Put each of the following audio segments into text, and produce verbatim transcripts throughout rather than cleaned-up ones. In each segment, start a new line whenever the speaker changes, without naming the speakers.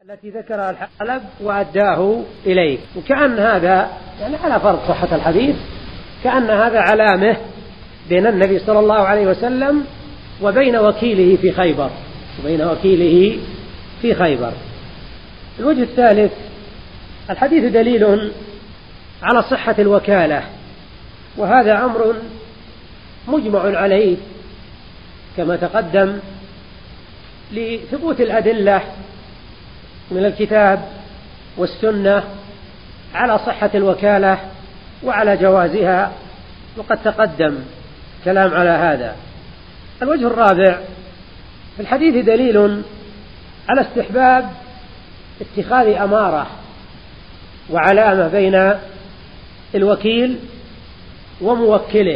التي ذكرها الحلب وأداه إليك، وكأن هذا يعني على فرض صحة الحديث كأن هذا علامة بين النبي صلى الله عليه وسلم وبين وكيله في خيبر وبين وكيله في خيبر. الوجه الثالث: الحديث دليل على صحة الوكالة، وهذا أمر مجمع عليه كما تقدم لثبوت الأدلة من الكتاب والسنة على صحة الوكالة وعلى جوازها، وقد تقدم كلام على هذا. الوجه الرابع: في الحديث دليل على استحباب اتخاذ أمارة وعلامة بين الوكيل وموكله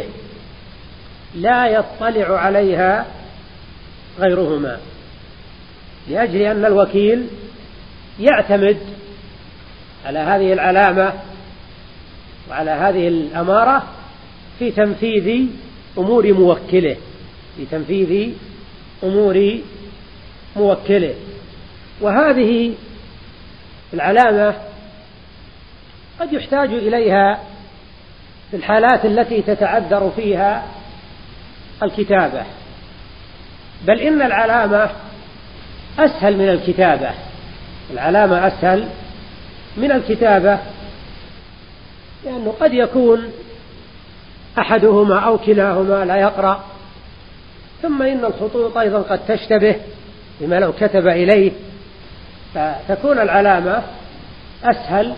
لا يطلع عليها غيرهما، لأجل أن الوكيل يعتمد على هذه العلامة وعلى هذه الأمارة في تنفيذ أمور موكله في تنفيذ أمور موكله وهذه العلامة قد يحتاج إليها في الحالات التي تتعذر فيها الكتابة، بل إن العلامة أسهل من الكتابة العلامة أسهل من الكتابة لأنه قد يكون أحدهما أو كلاهما لا يقرأ، ثم إن الخطوط أيضا قد تشتبه بما لو كتب إليه، فتكون العلامة أسهل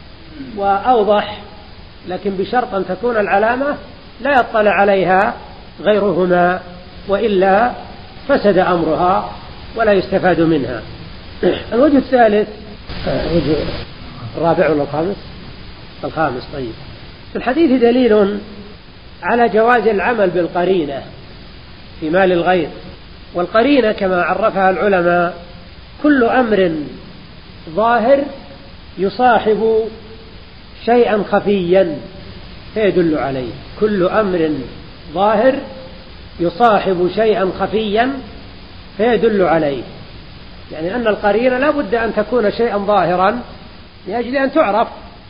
وأوضح، لكن بشرط أن تكون العلامة لا يطلع عليها غيرهما، وإلا فسد أمرها ولا يستفاد منها. الوجه الثالث الوجه الرابع ولا الخامس؟ الخامس. طيب، في الحديث دليل على جواز العمل بالقرينة في مال الغير، والقرينة كما عرفها العلماء كل أمر ظاهر يصاحب شيئا خفيا فيدل عليه كل أمر ظاهر يصاحب شيئا خفيا فيدل عليه، يعني أن القرينة لا بد أن تكون شيئا ظاهرا لأجل أن تعرف،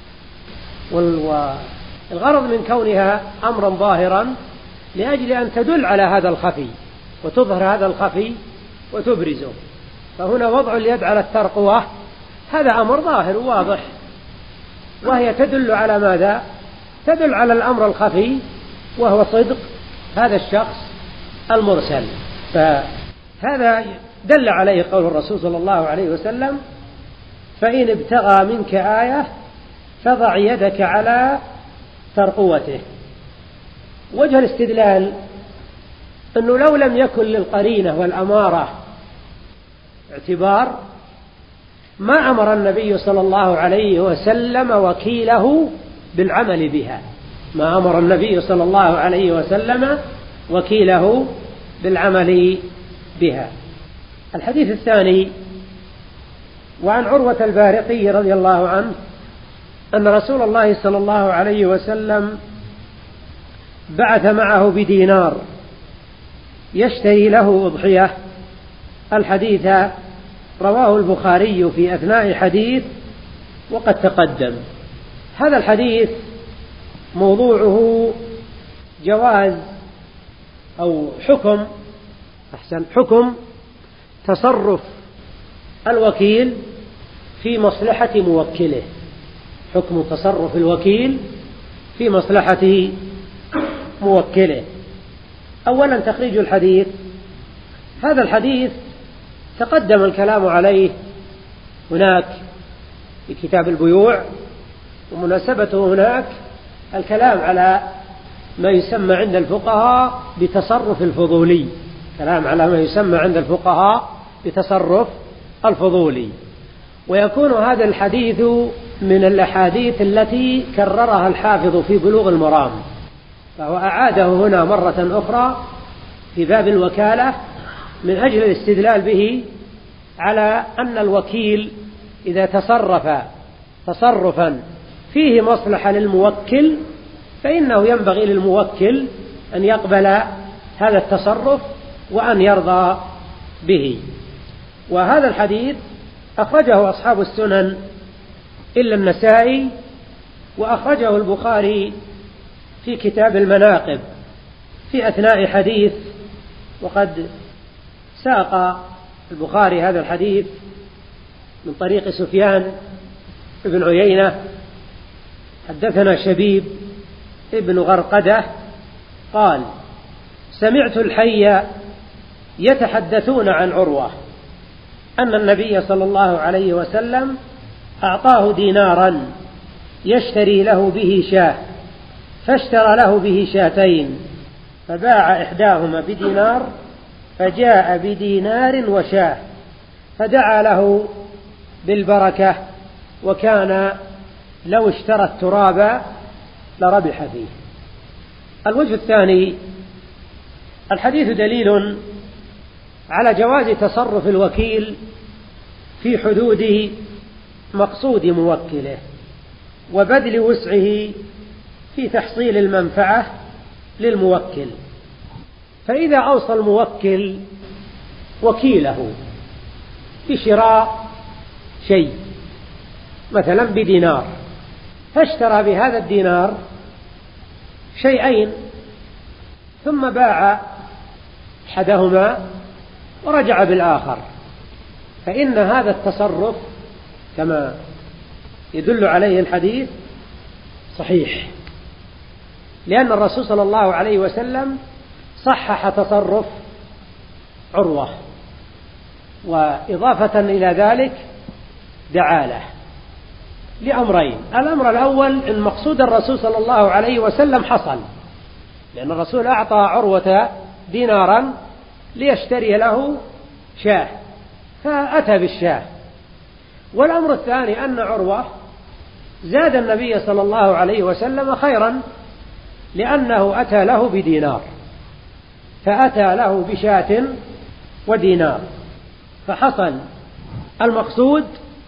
والغرض من كونها أمرا ظاهرا لأجل أن تدل على هذا الخفي وتظهر هذا الخفي وتبرزه. فهنا وضع اليد على الترقوة هذا أمر ظاهر واضح، وهي تدل على ماذا؟ تدل على الأمر الخفي وهو صدق هذا الشخص المرسل. فهذا دل عليه قول الرسول صلى الله عليه وسلم: فإن ابتغى منك آية فضع يدك على ترقوته. وجه الاستدلال أنه لو لم يكن للقرينة والأمارة اعتبار ما أمر النبي صلى الله عليه وسلم وكيله بالعمل بها ما أمر النبي صلى الله عليه وسلم وكيله بالعمل بها. الحديث الثاني: وعن عروة البارقي رضي الله عنه أن رسول الله صلى الله عليه وسلم بعث معه بدينار يشتري له أضحية. الحديث رواه البخاري في أثناء حديث وقد تقدم. هذا الحديث موضوعه جواز أو حكم أحسن حكم تصرف الوكيل في مصلحة موكله حكم تصرف الوكيل في مصلحة موكله. أولا تخريج الحديث. هذا الحديث تقدم الكلام عليه هناك في كتاب البيوع، ومناسبته هناك الكلام على ما يسمى عند الفقهاء بتصرف الفضولي كلام على ما يسمى عند الفقهاء بتصرف الفضولي. ويكون هذا الحديث من الأحاديث التي كررها الحافظ في بلوغ المرام، فهو أعاده هنا مرة أخرى في باب الوكالة من أجل الاستدلال به على أن الوكيل إذا تصرف تصرفا فيه مصلحة للموكل فإنه ينبغي للموكل أن يقبل هذا التصرف وأن يرضى به. وهذا الحديث أخرجه أصحاب السنن إلا النسائي، وأخرجه البخاري في كتاب المناقب في أثناء حديث، وقد ساق البخاري هذا الحديث من طريق سفيان بن عيينة حدثنا شبيب ابن غرقدة قال: سمعت الحي يتحدثون عن عروة أن النبي صلى الله عليه وسلم أعطاه دينارا يشتري له به شاة، فاشترى له به شاتين، فباع إحداهما بدينار، فجاء بدينار وشاه، فدعا له بالبركة، وكان لو اشترى التراب لربح فيه. الوجه الثاني: الحديث دليل على جواز تصرف الوكيل في حدود مقصود موكله، وبذل وسعه في تحصيل المنفعة للموكل. فإذا أوصى الموكل وكيله بشراء شيء مثلا بدينار، فاشترى بهذا الدينار شيئين ثم باع أحدهما ورجع بالآخر، فإن هذا التصرف كما يدل عليه الحديث صحيح، لأن الرسول صلى الله عليه وسلم صحح تصرف عروة، وإضافة إلى ذلك دعا له لأمرين: الأمر الأول أن مقصود الرسول صلى الله عليه وسلم حصل، لأن الرسول أعطى عروة دينارا ليشتري له شاه، فأتى بالشاه. والأمر الثاني أن عروة زاد النبي صلى الله عليه وسلم خيرا، لأنه أتى له بدينار، فأتى له بشاة ودينار، فحصل المقصود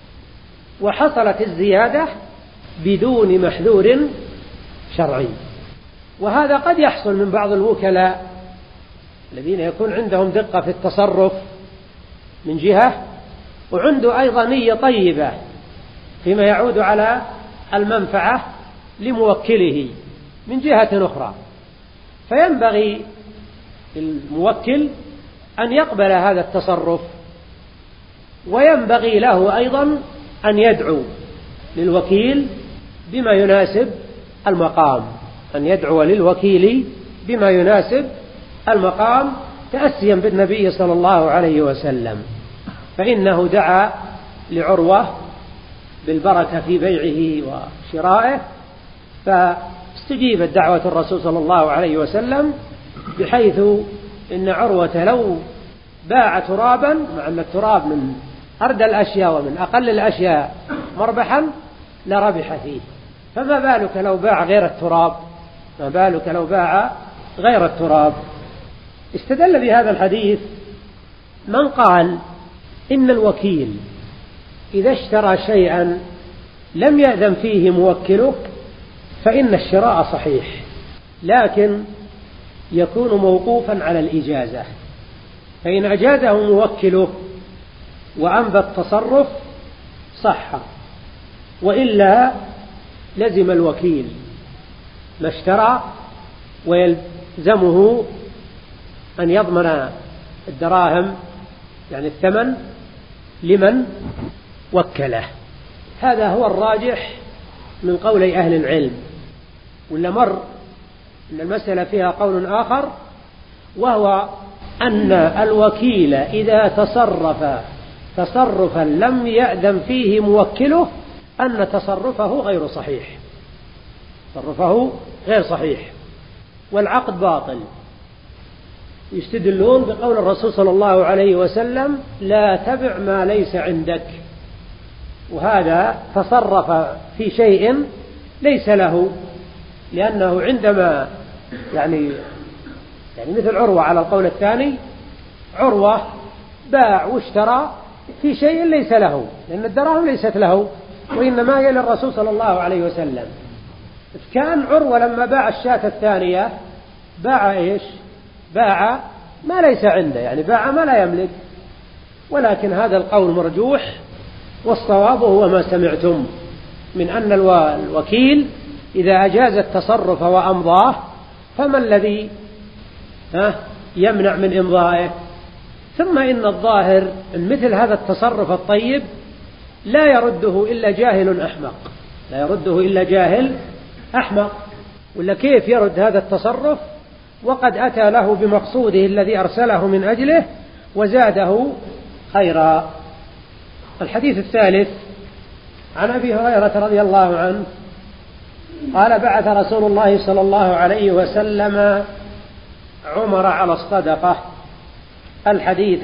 وحصلت الزيادة بدون محذور شرعي. وهذا قد يحصل من بعض الوكلاء الذين يكون عندهم دقة في التصرف من جهة، وعنده أيضا نية طيبة فيما يعود على المنفعة لموكله من جهة أخرى، فينبغي للموكل أن يقبل هذا التصرف، وينبغي له أيضا أن يدعو للوكيل بما يناسب المقام، أن يدعو للوكيل بما يناسب المقام تأسيا بالنبي صلى الله عليه وسلم، فإنه دعا لعروة بالبركة في بيعه وشرائه، فاستجيبت دعوة الرسول صلى الله عليه وسلم، بحيث إن عروة لو باع ترابا، مع أن التراب من أردى الأشياء ومن أقل الأشياء مربحا، لربح فيه، فما بالك لو باع غير التراب، ما بالك لو باع غير التراب. استدل بهذا الحديث من قال إن الوكيل إذا اشترى شيئا لم يأذن فيه موكله فإن الشراء صحيح، لكن يكون موقوفا على الإجازة، فإن أجازه موكله وأنبى التصرف صح، وإلا لزم الوكيل ما اشترى، ويلزمه أن يضمن الدراهم يعني الثمن لمن وكله. هذا هو الراجح من قولي أهل العلم. ولا مر أن المسألة فيها قول آخر، وهو أن الوكيل إذا تصرف تصرفا لم يأذن فيه موكله أن تصرفه غير صحيح، تصرفه غير صحيح والعقد باطل. يستدلون بقول الرسول صلى الله عليه وسلم: لا تبع ما ليس عندك، وهذا تصرف في شيء ليس له، لأنه عندما يعني يعني مثل عروة على القول الثاني، عروة باع واشترى في شيء ليس له، لأن الدراهم ليست له وإنما هي للرسول صلى الله عليه وسلم. كان عروة لما باع الشاة الثانية باع إيش؟ باع ما ليس عنده، يعني باع ما لا يملك. ولكن هذا القول مرجوح، والصواب هو ما سمعتم من أن الوكيل إذا أجاز التصرف وأمضاه فما الذي يمنع من إمضائه؟ ثم إن الظاهر أن مثل هذا التصرف الطيب لا يرده إلا جاهل أحمق، لا يرده إلا جاهل أحمق. ولا كيف يرد هذا التصرف وقد أتى له بمقصوده الذي أرسله من أجله وزاده خيرا. الحديث الثالث عن أبي هريرة رضي الله عنه قال بعث رسول الله صلى الله عليه وسلم عمر على الصدقة. الحديث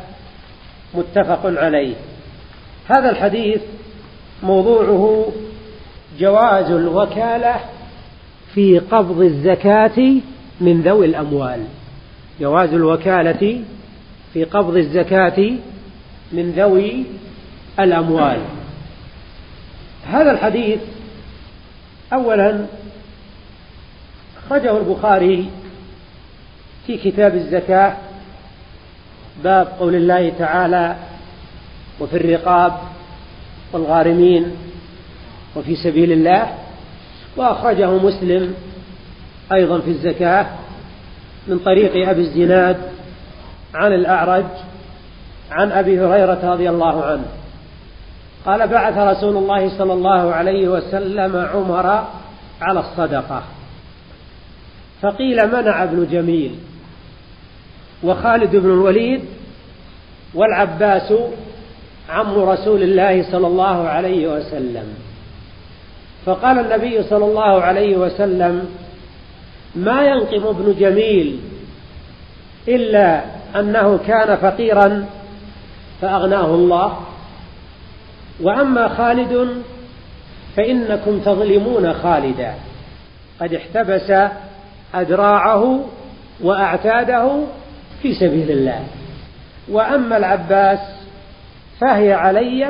متفق عليه. هذا الحديث موضوعه جواز الوكالة في قبض الزكاة من ذوي الأموال، جواز الوكالة في قبض الزكاة من ذوي الأموال. هذا الحديث أولا أخرجه البخاري في كتاب الزكاة باب قول الله تعالى وفي الرقاب والغارمين وفي سبيل الله، وأخرجه مسلم أيضا في الزكاة من طريق أبي الزناد عن الأعرج عن أبي هريرة رضي الله عنه قال بعث رسول الله صلى الله عليه وسلم عمر على الصدقة، فقيل منع ابن جميل وخالد بن الوليد والعباس عم رسول الله صلى الله عليه وسلم. فقال النبي صلى الله عليه وسلم ما ينقم ابن جميل إلا أنه كان فقيرا فأغناه الله، وأما خالد فإنكم تظلمون خالدا قد احتبس أدراعه وأعتاده في سبيل الله، وأما العباس فهي علي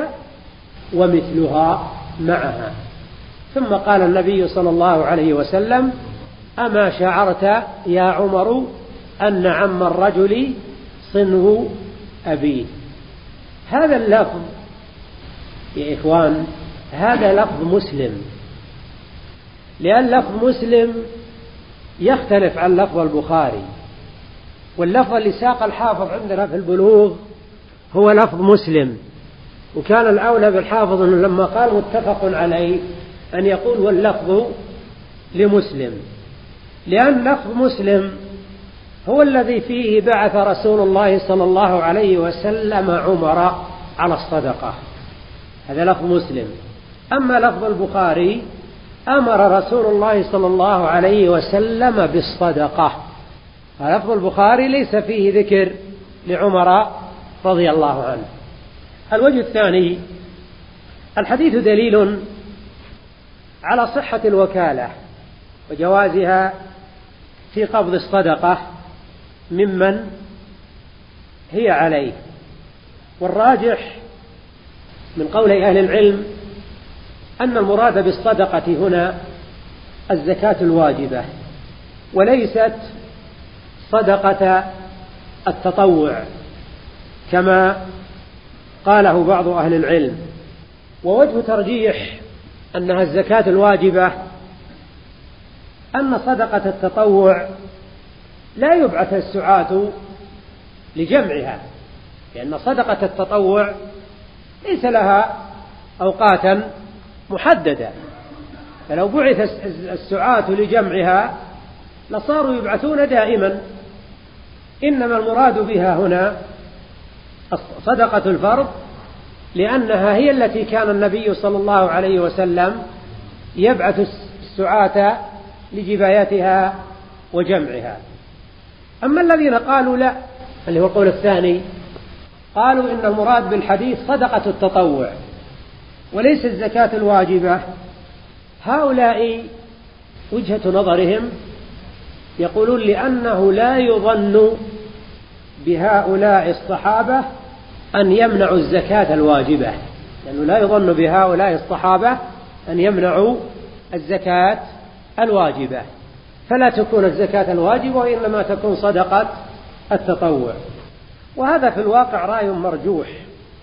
ومثلها معها. ثم قال النبي صلى الله عليه وسلم أما شعرت يا عمر أن عم الرجل صنه أبيه. هذا اللفظ يا إخوان هذا لفظ مسلم، لأن لفظ مسلم يختلف عن لفظ البخاري، واللفظ اللي ساق الحافظ عندنا في البلوغ هو لفظ مسلم، وكان الأولى بالحافظ أنه لما قال متفق عليه أن يقول واللفظ لمسلم، لأن لفظ مسلم هو الذي فيه بعث رسول الله صلى الله عليه وسلم عمر على الصدقة، هذا لفظ مسلم. أما لفظ البخاري أمر رسول الله صلى الله عليه وسلم بالصدقة، لفظ البخاري ليس فيه ذكر لعمر رضي الله عنه. الوجه الثاني الحديث دليل على صحة الوكالة وجوازها في قبض الصدقة ممن هي عليه، والراجح من قول أهل العلم أن المراد بالصدقة هنا الزكاة الواجبة وليست صدقة التطوع كما قاله بعض أهل العلم. ووجه ترجيح أنها الزكاة الواجبة أن صدقة التطوع لا يبعث السعاة لجمعها، لأن صدقة التطوع ليس لها أوقاتا محددة، فلو بعث السعاة لجمعها لصاروا يبعثون دائما، إنما المراد بها هنا صدقة الفرض، لأنها هي التي كان النبي صلى الله عليه وسلم يبعث السعاة لجبايتها وجمعها. أما الذين قالوا لا، اللي هو القول الثاني، قالوا إن المراد بالحديث صدقة التطوع وليس الزكاة الواجبة، هؤلاء وجهة نظرهم يقولون لأنه لا يظن بهؤلاء الصحابة أن يمنعوا الزكاة الواجبة، لأنه لا يظن بهؤلاء الصحابة أن يمنعوا الزكاة الواجبة، فلا تكون الزكاة الواجبة وإنما تكون صدقة التطوع. وهذا في الواقع رأي مرجوح،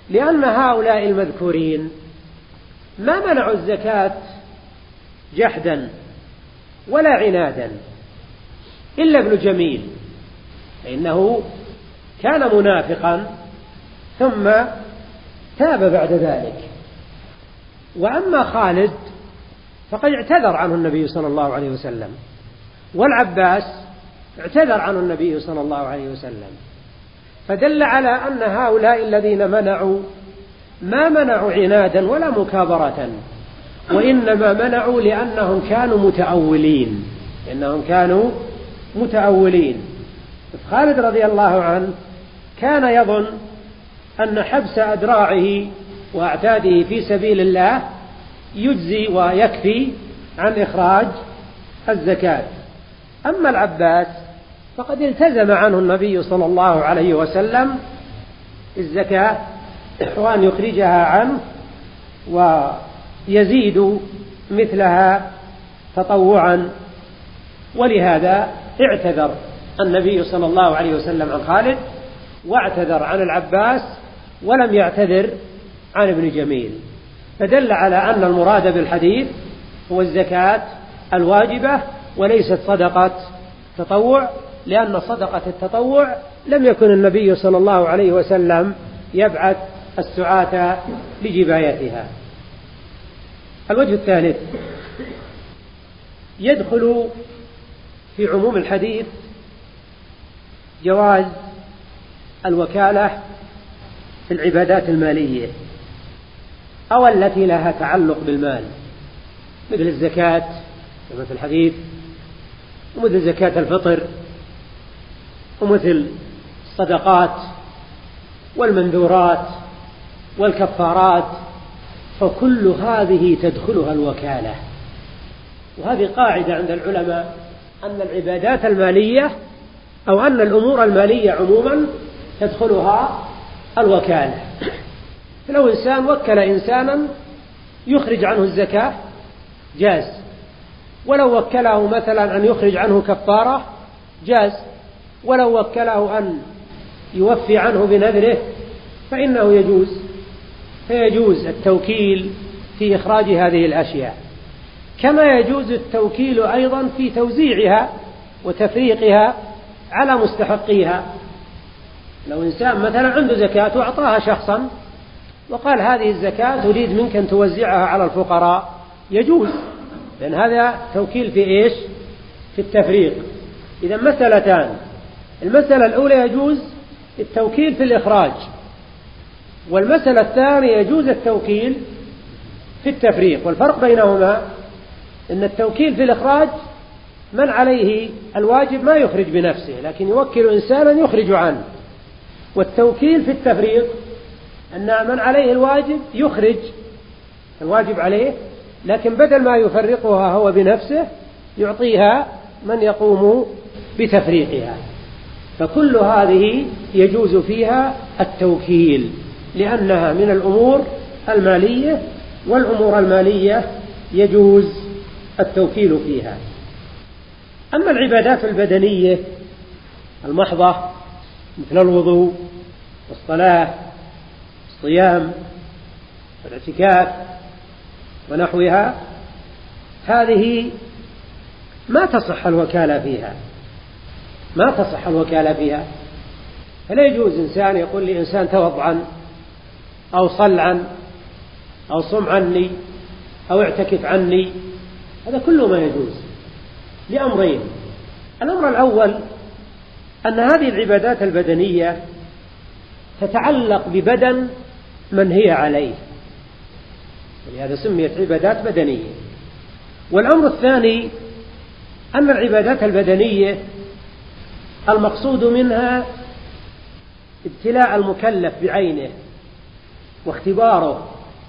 لأن هؤلاء المذكورين ما منعوا الزكاة جحدا ولا عنادا إلا ابن جميل، فإنه كان منافقا ثم تاب بعد ذلك. وأما خالد فقد اعتذر عنه النبي صلى الله عليه وسلم، والعباس اعتذر عنه النبي صلى الله عليه وسلم، فدل على أن هؤلاء الذين منعوا ما منعوا عنادا ولا مكابرة، وإنما منعوا لأنهم كانوا متأولين لأنهم كانوا متأولين. خالد رضي الله عنه كان يظن أن حبس أدراعه وأعتاده في سبيل الله يجزي ويكفي عن إخراج الزكاة. أما العباس فقد التزم عنه النبي صلى الله عليه وسلم الزكاة وأن يخرجها عنه ويزيد مثلها تطوعا، ولهذا اعتذر النبي صلى الله عليه وسلم عن خالد واعتذر عن العباس ولم يعتذر عن ابن جميل، فدل على أن المراد بالحديث هو الزكاة الواجبة وليست صدقة تطوع، لأن صدقة التطوع لم يكن النبي صلى الله عليه وسلم يبعث السعاة لجبايتها. الوجه الثالث يدخل في عموم الحديث جواز الوكالة في العبادات المالية أو التي لها تعلق بالمال، مثل الزكاة كما في الحديث، ومثل زكاة الفطر، ومثل الصدقات والمنذورات والكفارات، فكل هذه تدخلها الوكالة. وهذه قاعدة عند العلماء أن العبادات المالية أو أن الأمور المالية عموما تدخلها الوكالة. فلو إنسان وكل إنسانا يخرج عنه الزكاة جاز، ولو وكله مثلا أن يخرج عنه كفارة جاز، ولو وكله أن يوفي عنه بنذره فإنه يجوز، فيجوز التوكيل في إخراج هذه الأشياء، كما يجوز التوكيل أيضا في توزيعها وتفريقها على مستحقيها. لو إنسان مثلا عنده زكاة وأعطاها شخصا وقال هذه الزكاة تريد منك أن توزعها على الفقراء، يجوز، لأن هذا توكيل في إيش؟ في التفريق. إذا مسألتان، المسألة الأولى يجوز التوكيل في الإخراج، والمسألة الثانية يجوز التوكيل في التفريق. والفرق بينهما أن التوكيل في الإخراج من عليه الواجب ما يخرج بنفسه لكن يوكل إنسانا يخرج عنه، والتوكيل في التفريق أن من عليه الواجب يخرج الواجب عليه لكن بدل ما يفرقها هو بنفسه يعطيها من يقوم بتفريقها. فكل هذه يجوز فيها التوكيل لأنها من الأمور المالية، والأمور المالية يجوز التوكيل فيها. أما العبادات البدنية المحضة مثل الوضوء والصلاة والصيام والاعتكاف ونحوها، هذه ما تصح الوكالة فيها ما تصح الوكالة فيها فلا يجوز إنسان يقول لي إنسان توضعا أو صل عن أو صم عني أو اعتكف عني، هذا كله ما يجوز لأمرين. الأمر الأول أن هذه العبادات البدنية تتعلق ببدن من هي عليه، ولهذا سميت عبادات بدنية. والأمر الثاني أن العبادات البدنية المقصود منها ابتلاء المكلف بعينه واختباره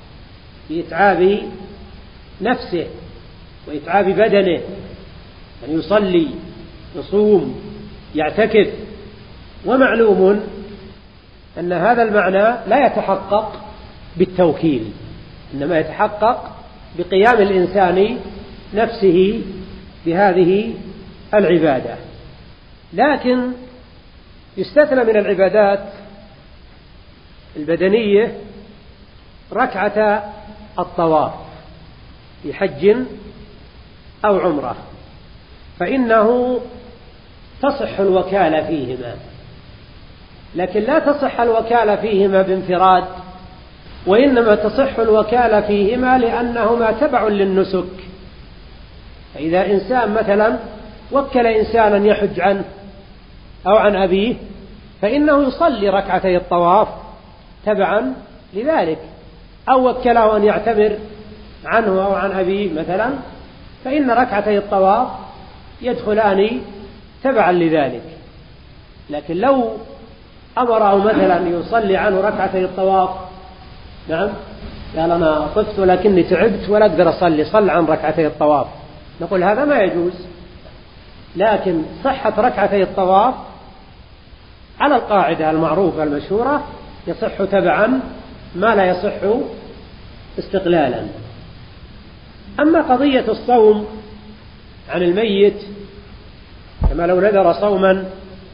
بإتعاب نفسه وإتعاب بدنه، أن يصلي يصوم يعتكف. ومعلوم أن هذا المعنى لا يتحقق بالتوكيل، إنما يتحقق بقيام الإنسان نفسه بهذه العبادة. لكن يستثنى من العبادات البدنية ركعة الطواف في حج أو عمرة، فإنه تصح الوكالة فيهما، لكن لا تصح الوكالة فيهما بانفراد، وإنما تصح الوكالة فيهما لأنهما تبع للنسك. فإذا إنسان مثلا وكل إنسانا يحج عنه أو عن أبيه، فإنه يصلي ركعتي الطواف تبعا لذلك، أو وكله أن يعتمر عنه أو عن أبيه مثلا، فإن ركعتي الطواف يدخلان تبعا لذلك. لكن لو أمره مثلا يصلي عنه ركعتي الطواف، نعم قال أنا طفت ولكني تعبت ولا أقدر أصلي، صل عن ركعتي الطواف، نقول هذا ما يجوز. لكن صحة ركعتي الطواف على القاعدة المعروفة المشهورة يصح تبعا ما لا يصح استقلالا. أما قضية الصوم عن الميت، كما لو نذر صوما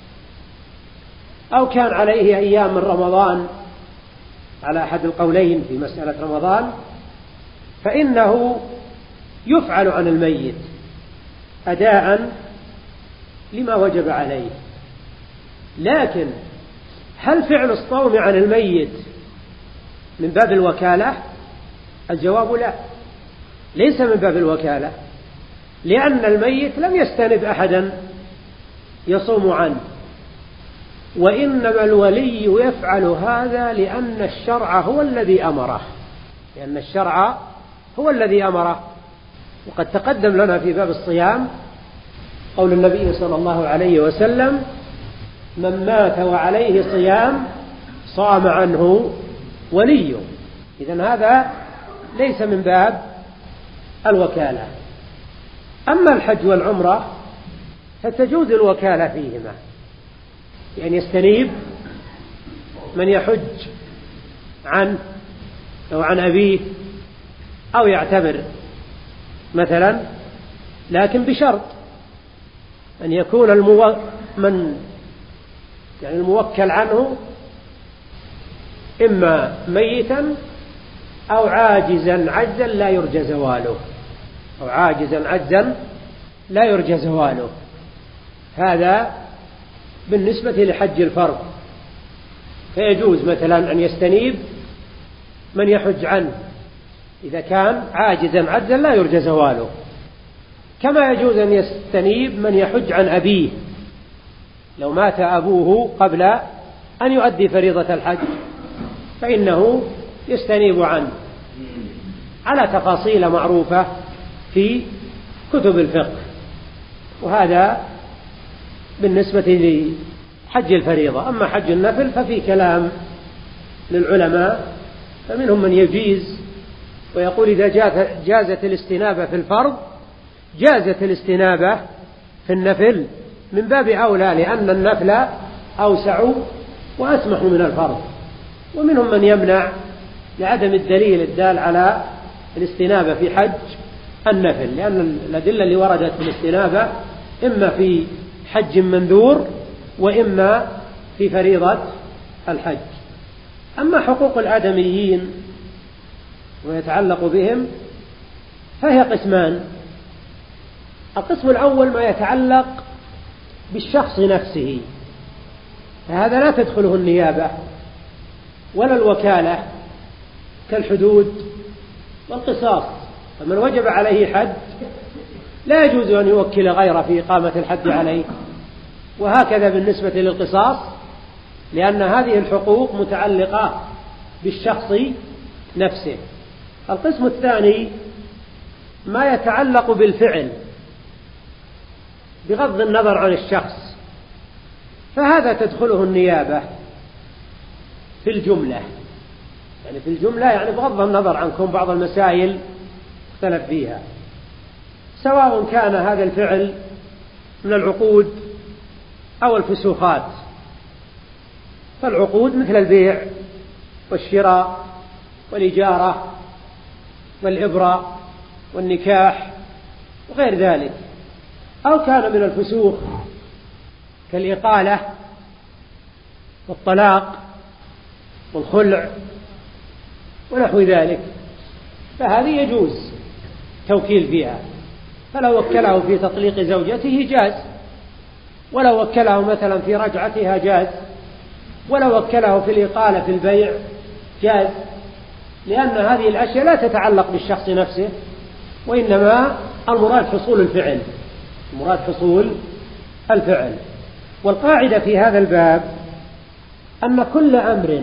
أو كان عليه أيام من رمضان على أحد القولين في مسألة رمضان، فإنه يفعل عن الميت أداء لما وجب عليه. لكن هل فعل الصوم عن الميت من باب الوكالة؟ الجواب لا، ليس من باب الوكالة، لأن الميت لم يستند أحدا يصوم عنه، وإنما الولي يفعل هذا لأن الشرع هو الذي أمره، لأن الشرع هو الذي أمره. وقد تقدم لنا في باب الصيام قول النبي صلى الله عليه وسلم: من مات وعليه صيام صام عنه وليه. إذن هذا ليس من باب الوكالة. أما الحج والعمرة فتجوز الوكالة فيهما، يعني يستنيب من يحج عنه أو عن أبيه أو يعتبر مثلا، لكن بشرط أن يكون المو... من يعني الموكل عنه إما ميتا أو عاجزا عجزا لا يرجى زواله، أو عاجزا عجزا لا يرجى زواله. هذا بالنسبة لحج الفرض، فيجوز مثلا أن يستنيب من يحج عنه إذا كان عاجزا عجزا لا يرجى زواله، كما يجوز أن يستنيب من يحج عن أبيه لو مات أبوه قبل أن يؤدي فريضة الحج، فإنه يستنيب عنه على تفاصيل معروفة في كتب الفقه. وهذا بالنسبة لحج الفريضة. أما حج النفل ففي كلام للعلماء، فمنهم من يجيز ويقول إذا جازت الاستنابة في الفرض جازت الاستنابة في النفل من باب أولى، لأن النفل أوسع وأسمح من الفرض. ومنهم من يمنع لعدم الدليل الدال على الاستنابة في حج النفل، لأن الأدلة اللي وردت في الاستنابة إما في حج منذور وإما في فريضة الحج. أما حقوق الآدميين ويتعلق بهم فهي قسمان. القسم الأول ما يتعلق بالشخص نفسه، فهذا لا تدخله النيابة ولا الوكالة كالحدود والقصاص. فمن وجب عليه حد لا يجوز أن يوكل غيره في إقامة الحد عليه، وهكذا بالنسبة للقصاص، لأن هذه الحقوق متعلقة بالشخص نفسه. القسم الثاني ما يتعلق بالفعل بغض النظر عن الشخص، فهذا تدخله النيابة في الجملة، يعني في الجملة يعني بغض النظر عن كون بعض المسائل اختلف فيها، سواء كان هذا الفعل من العقود أو الفسوخات. فالعقود مثل البيع والشراء والإجارة والإبراء والنكاح وغير ذلك، أو كان من الفسوخ كالإقالة والطلاق والخلع ونحو ذلك، فهذه يجوز توكيل فيها، فلو وكله في تطليق زوجته جاز، ولو وكله مثلا في رجعتها جاز، ولو وكله في الإقالة في البيع جاز، لأن هذه الأشياء لا تتعلق بالشخص نفسه، وإنما المراد حصول الفعل، المراد حصول الفعل. والقاعدة في هذا الباب أن كل أمر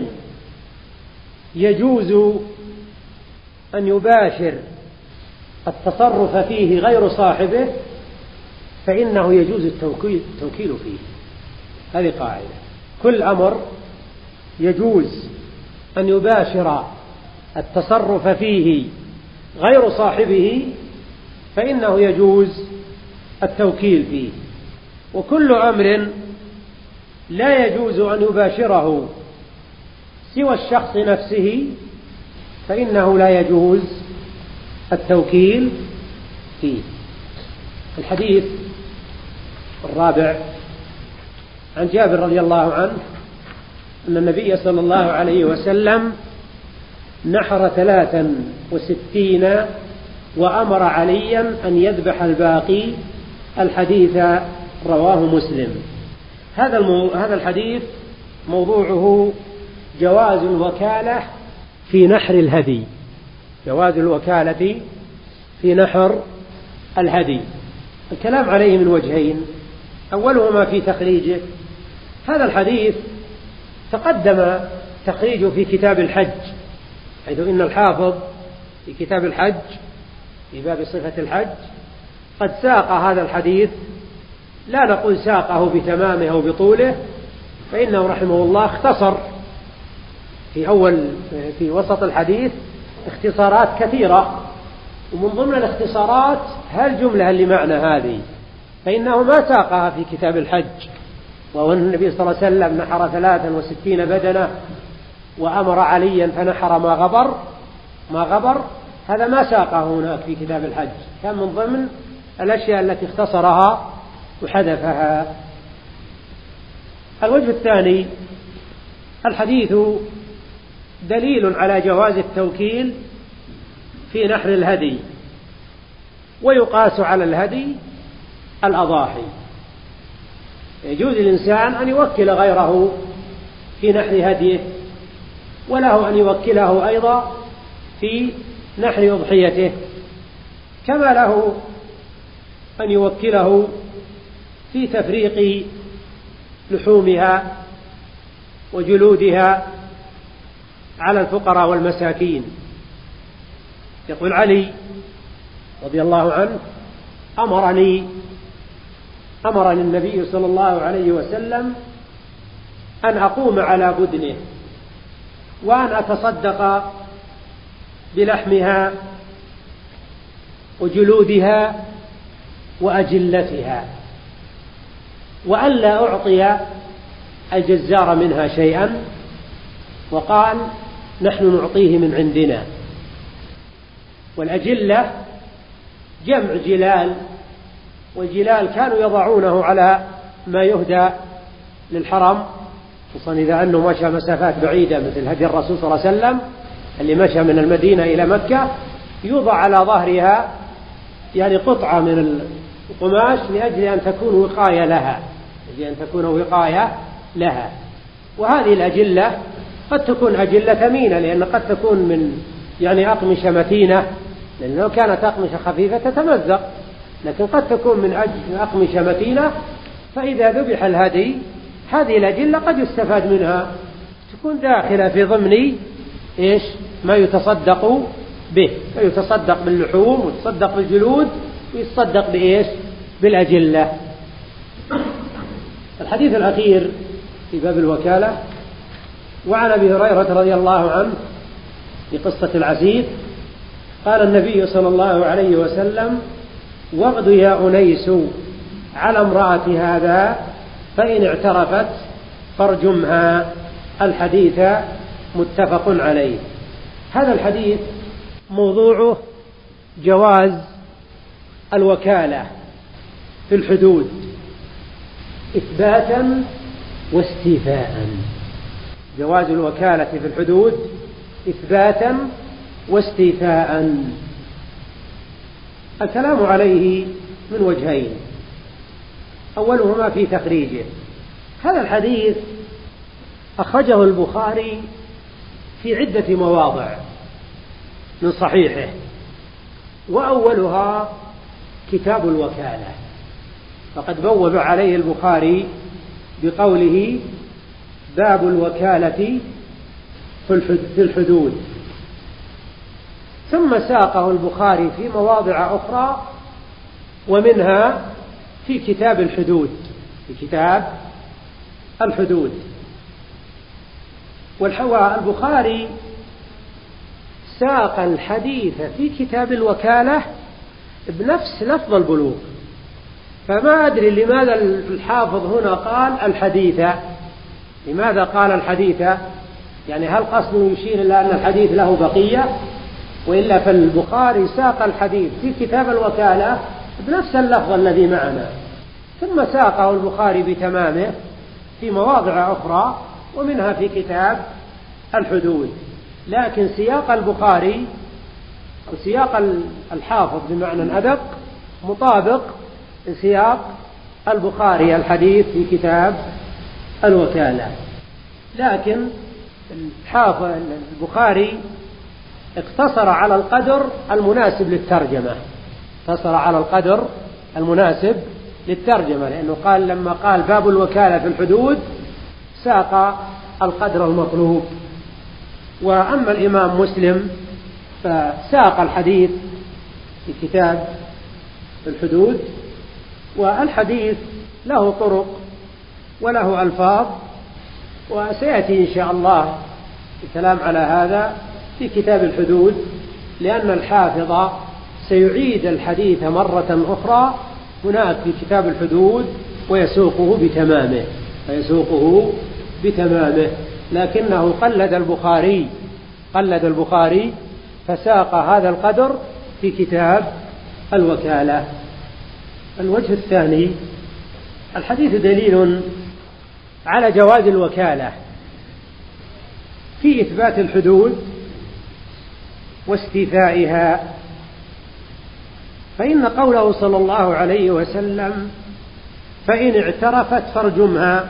يجوز أن يباشر التصرف فيه غير صاحبه فإنه يجوز التوكيل فيه. هذه قاعدة، كل أمر يجوز أن يباشر التصرف فيه غير صاحبه فإنه يجوز التوكيل فيه، وكل أمر لا يجوز أن يباشره سوى الشخص نفسه فإنه لا يجوز التوكيل فيه. الحديث الرابع عن جابر رضي الله عنه أن النبي صلى الله عليه وسلم نحر ثلاثا وستين وأمر عليا أن يذبح الباقي. الحديث رواه مسلم. هذا المو... هذا الحديث موضوعه جواز الوكالة في نحر الهدي، جواز الوكالة في نحر الهدي. الكلام عليه من وجهين، أولهما في تخريجه. هذا الحديث تقدم تخريجه في كتاب الحج، حيث إن الحافظ في كتاب الحج في باب صفة الحج قد ساق هذا الحديث، لا نقول ساقه بتمامه أو بطوله، فإنه رحمه الله اختصر في أول في وسط الحديث اختصارات كثيرة، ومن ضمن الاختصارات هالجملة اللي معنى هذه، فإنه ما ساقها في كتاب الحج، وهو النبي صلى الله عليه وسلم نحر ثلاثا وستين بدنة وأمر عليا فنحر ما غبر ما غبر هذا ما ساقه هناك في كتاب الحج، كان من ضمن الأشياء التي اختصرها وحذفها. الوجه الثاني، الحديث دليل على جواز التوكيل في نحر الهدي، ويقاس على الهدي الأضاحي. يجوز للإنسان أن يوكل غيره في نحر هديه، وله أن يوكله أيضا في نحر أضحيته، كما له أن يوكله في تفريق لحومها وجلودها على الفقراء والمساكين. يقول علي رضي الله عنه: أمرني أمرني النبي صلى الله عليه وسلم أن أقوم على بدنه وأن أتصدق بلحمها وجلودها وأجلتها، وأن لا أعطي الجزار منها شيئا، وقال: نحن نعطيه من عندنا. والأجلة جمع جلال، والجلال كانوا يضعونه على ما يهدى للحرم، خصوصا إذا أنه مشى مسافات بعيدة مثل هدي الرسول صلى الله عليه وسلم اللي مشى من المدينة إلى مكة، يوضع على ظهرها يعني قطعة من القماش لأجل أن تكون وقاية لها لأجل أن تكون وقاية لها. وهذه الأجلة قد تكون أجلة ثمينة، لأن قد تكون من يعني أقمشة متينة، لأن لو كانت أقمشة خفيفة تتمزق، لكن قد تكون من أقمشة متينة، فإذا ذبح الهدي هذه الأجلة قد يستفاد منها، تكون داخلة في ضمن إيش ما يتصدق به، فيتصدق باللحوم ويتصدق بالجلود ويتصدق بإيش بالأجلة. الحديث الأخير في باب الوكالة، وعن أبي هريرة رضي الله عنه في قصة العسير قال النبي صلى الله عليه وسلم: واغد يا أنيس على امرأة هذا فإن اعترفت فارجمها. الحديث متفق عليه. هذا الحديث موضوعه جواز الوكالة في الحدود إثباتا واستيفاء، جواز الوكالة في الحدود إثباتا واستيفاء. الكلام عليه من وجهين، أولهما في تخريجه. هذا الحديث أخرجه البخاري في عدة مواضع من صحيحه، وأولها كتاب الوكالة، فقد بوب عليه البخاري بقوله باب الوكالة في الحدود، ثم ساقه البخاري في مواضع أخرى، ومنها في كتاب الحدود في كتاب الحدود. والبخاري ساق الحديث في كتاب الوكالة بنفس لفظ البلوغ، فما أدري لماذا الحافظ هنا قال الحديث. لماذا قال الحديث؟ يعني هل قصده يشير إلى أن الحديث له بقية؟ وإلا فالبخاري ساق الحديث في كتاب الوكالة بنفس اللفظ الذي معنا، ثم ساقه البخاري بتمامه في مواضع أخرى، ومنها في كتاب الحدود. لكن سياق البخاري وسياق الحافظ بمعنى أدق مطابق لسياق البخاري الحديث في كتاب الوكالة. لكن الحافظ البخاري اقتصر على القدر المناسب للترجمة اقتصر على القدر المناسب للترجمة لأنه قال لما قال باب الوكالة في الحدود ساق القدر المطلوب. وأما الإمام مسلم فساق الحديث في كتاب الحدود، والحديث له طرق وله ألفاظ، وسيأتي إن شاء الله الكلام على هذا في كتاب الحدود، لأن الحافظ سيعيد الحديث مرة أخرى هناك في كتاب الحدود ويسوقه بتمامه ويسوقه بتمامه لكنه قلد البخاري قلد البخاري فساق هذا القدر في كتاب الوكالة. الوجه الثاني: الحديث دليل على جواز الوكالة في إثبات الحدود واستيفائها، فإن قوله صلى الله عليه وسلم فإن اعترفت فارجمها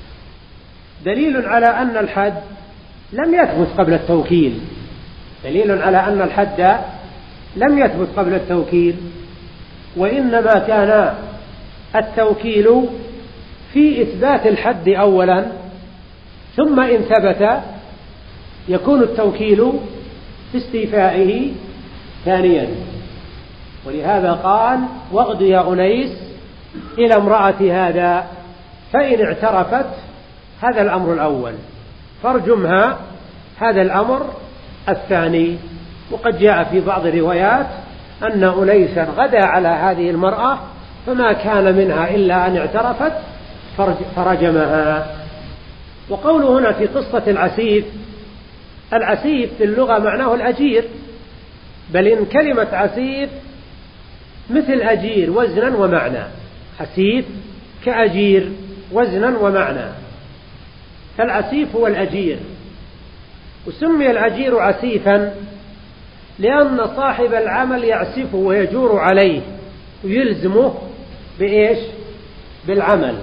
دليل على أن الحد لم يثبت قبل التوكيل دليل على أن الحد لم يثبت قبل التوكيل وإنما كان التوكيل في إثبات الحد أولا، ثم إن ثبت يكون التوكيل في استيفائه ثانيا. ولهذا قال: واغد يا أنيس إلى امرأة هذا فإن اعترفت، هذا الأمر الأول، فارجمها، هذا الأمر الثاني. وقد جاء في بعض الروايات أن أنيسا غدا على هذه المرأة فما كان منها إلا أن اعترفت فرجمها. وقوله هنا في قصة العسيف، العسيف في اللغة معناه الأجير، بل إن كلمة عسيف مثل أجير وزنا ومعنى، عسيف كأجير وزنا ومعنى، فالعسيف هو الأجير. وسمي الأجير عسيفا لأن صاحب العمل يعسفه ويجور عليه ويلزمه بإيش؟ بالعمل.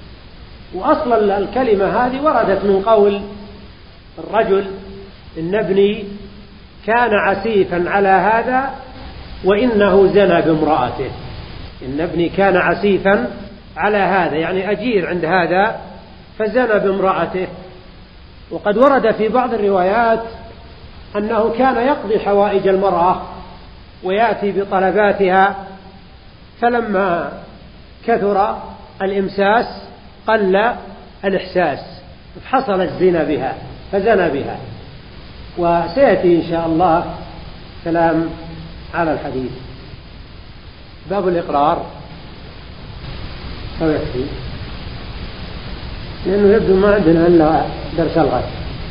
وأصل الكلمة هذه وردت من قول الرجل: إن ابني كان عسيفا على هذا وإنه زنى بامرأته. إن ابني كان عسيفا على هذا يعني أجير عند هذا فزنى بامرأته. وقد ورد في بعض الروايات أنه كان يقضي حوائج المرأة ويأتي بطلباتها، فلما كثر الإمساس قل الإحساس فحصل الزنا بها فزنى بها. وسيأتي إن شاء الله كلام على الحديث. باب الإقرار أو يكفي، لأنه يبدو ما عندنا إلا درس الغد،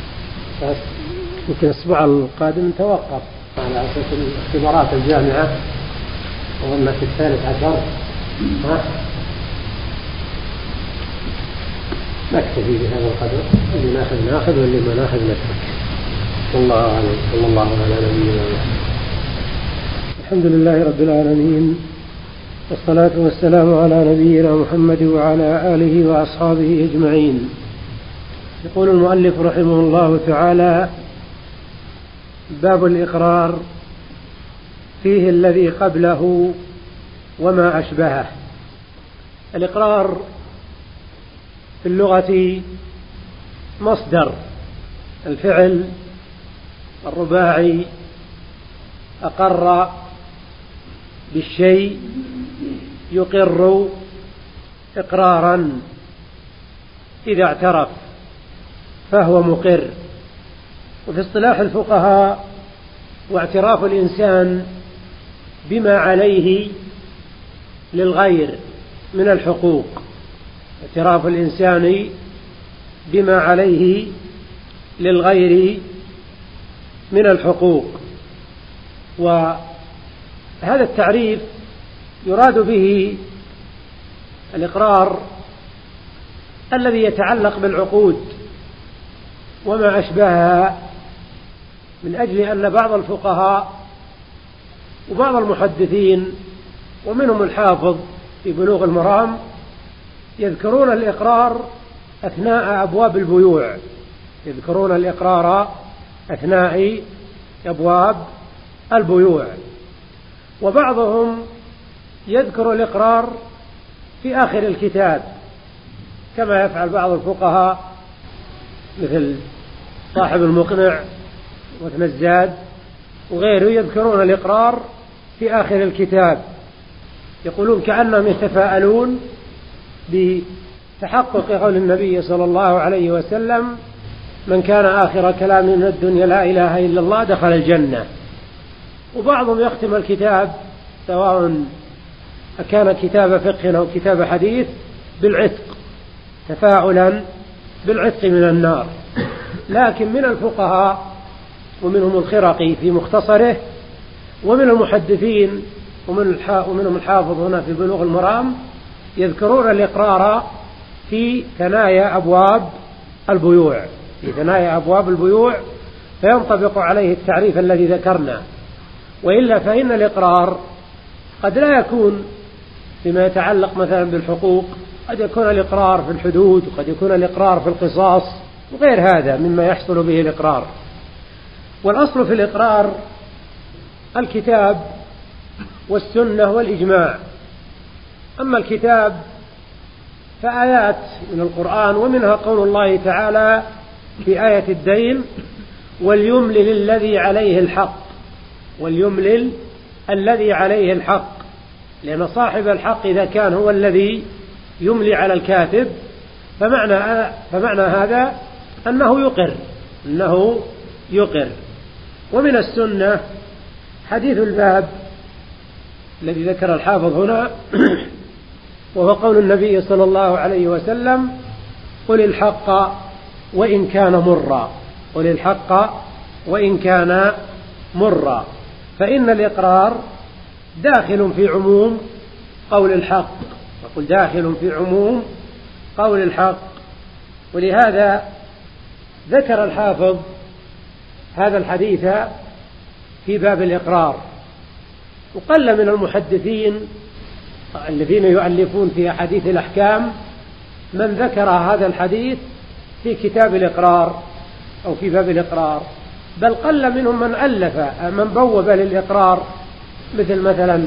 يمكن الأسبوع القادم نتوقف على أساس الاختبارات الجامعة، وظلنا في الثالث عشر. ها؟ نكتفي بهذا القدر، اللي ناخذ ناخذ واللي ما ناخذ نترك. والله أعلم. صلى الله على نبينا محمد. الحمد لله رب العالمين، والصلاة والسلام على نبينا محمد وعلى آله وأصحابه أجمعين. يقول المؤلف رحمه الله تعالى: باب الإقرار، فيه الذي قبله وما أشبهه. الإقرار في اللغة مصدر الفعل الرباعي أقر بالشيء يقر إقرارا، إذا اعترف فهو مقر. وفي اصطلاح الفقهاء: واعتراف الإنسان بما عليه للغير من الحقوق، اعتراف الإنسان بما عليه للغير من الحقوق. وهذا التعريف يراد به الإقرار الذي يتعلق بالعقود وما أشبهها، من أجل أن بعض الفقهاء وبعض المحدثين ومنهم الحافظ في بلوغ المرام يذكرون الإقرار أثناء أبواب البيوع، يذكرون الإقرار أثناء أبواب البيوع، وبعضهم يذكر الإقرار في آخر الكتاب، كما يفعل بعض الفقهاء مثل صاحب المقنع وابن الزاد وغيره، يذكرون الإقرار في آخر الكتاب، يقولون كأنهم يتفاءلون بتحقق قول النبي صلى الله عليه وسلم: من كان آخر كلام من الدنيا لا إله إلا الله دخل الجنة. وبعضهم يختم الكتاب سواء كان كتاب فقه أو كتاب حديث بالعتق، تفاؤلا بالعتق من النار. لكن من الفقهاء ومنهم الخرقي في مختصره، ومن المحدثين ومنهم الحافظ هنا في بلوغ المرام، يذكرون الإقرار في ثنايا أبواب البيوع، في ثنايا أبواب البيوع، فينطبق عليه التعريف الذي ذكرنا. وإلا فإن الإقرار قد لا يكون فيما يتعلق مثلا بالحقوق، قد يكون الإقرار في الحدود، وقد يكون الإقرار في القصاص وغير هذا مما يحصل به الإقرار. والأصل في الإقرار الكتاب والسنة والإجماع. أما الكتاب فآيات من القرآن، ومنها قول الله تعالى في آية الدين: وليملل الذي عليه الحق، وليملل الذي عليه الحق، لأن صاحب الحق إذا كان هو الذي يملي على الكاتب فمعنى, فمعنى هذا أنه يقر أنه يقر. ومن السنة حديث الباب الذي ذكر الحافظ هنا، وهو قول النبي صلى الله عليه وسلم: قل الحق وإن كان مرا، قل الحق وإن كان مرا. فإن الإقرار داخل في عموم قول الحق، وقل داخل في عموم قول الحق. ولهذا ذكر الحافظ هذا الحديث في باب الإقرار. وقل من المحدثين الذين يؤلفون في أحاديث الأحكام من ذكر هذا الحديث في كتاب الإقرار أو في باب الإقرار، بل قل منهم من ألف من بوب للإقرار، مثل مثلا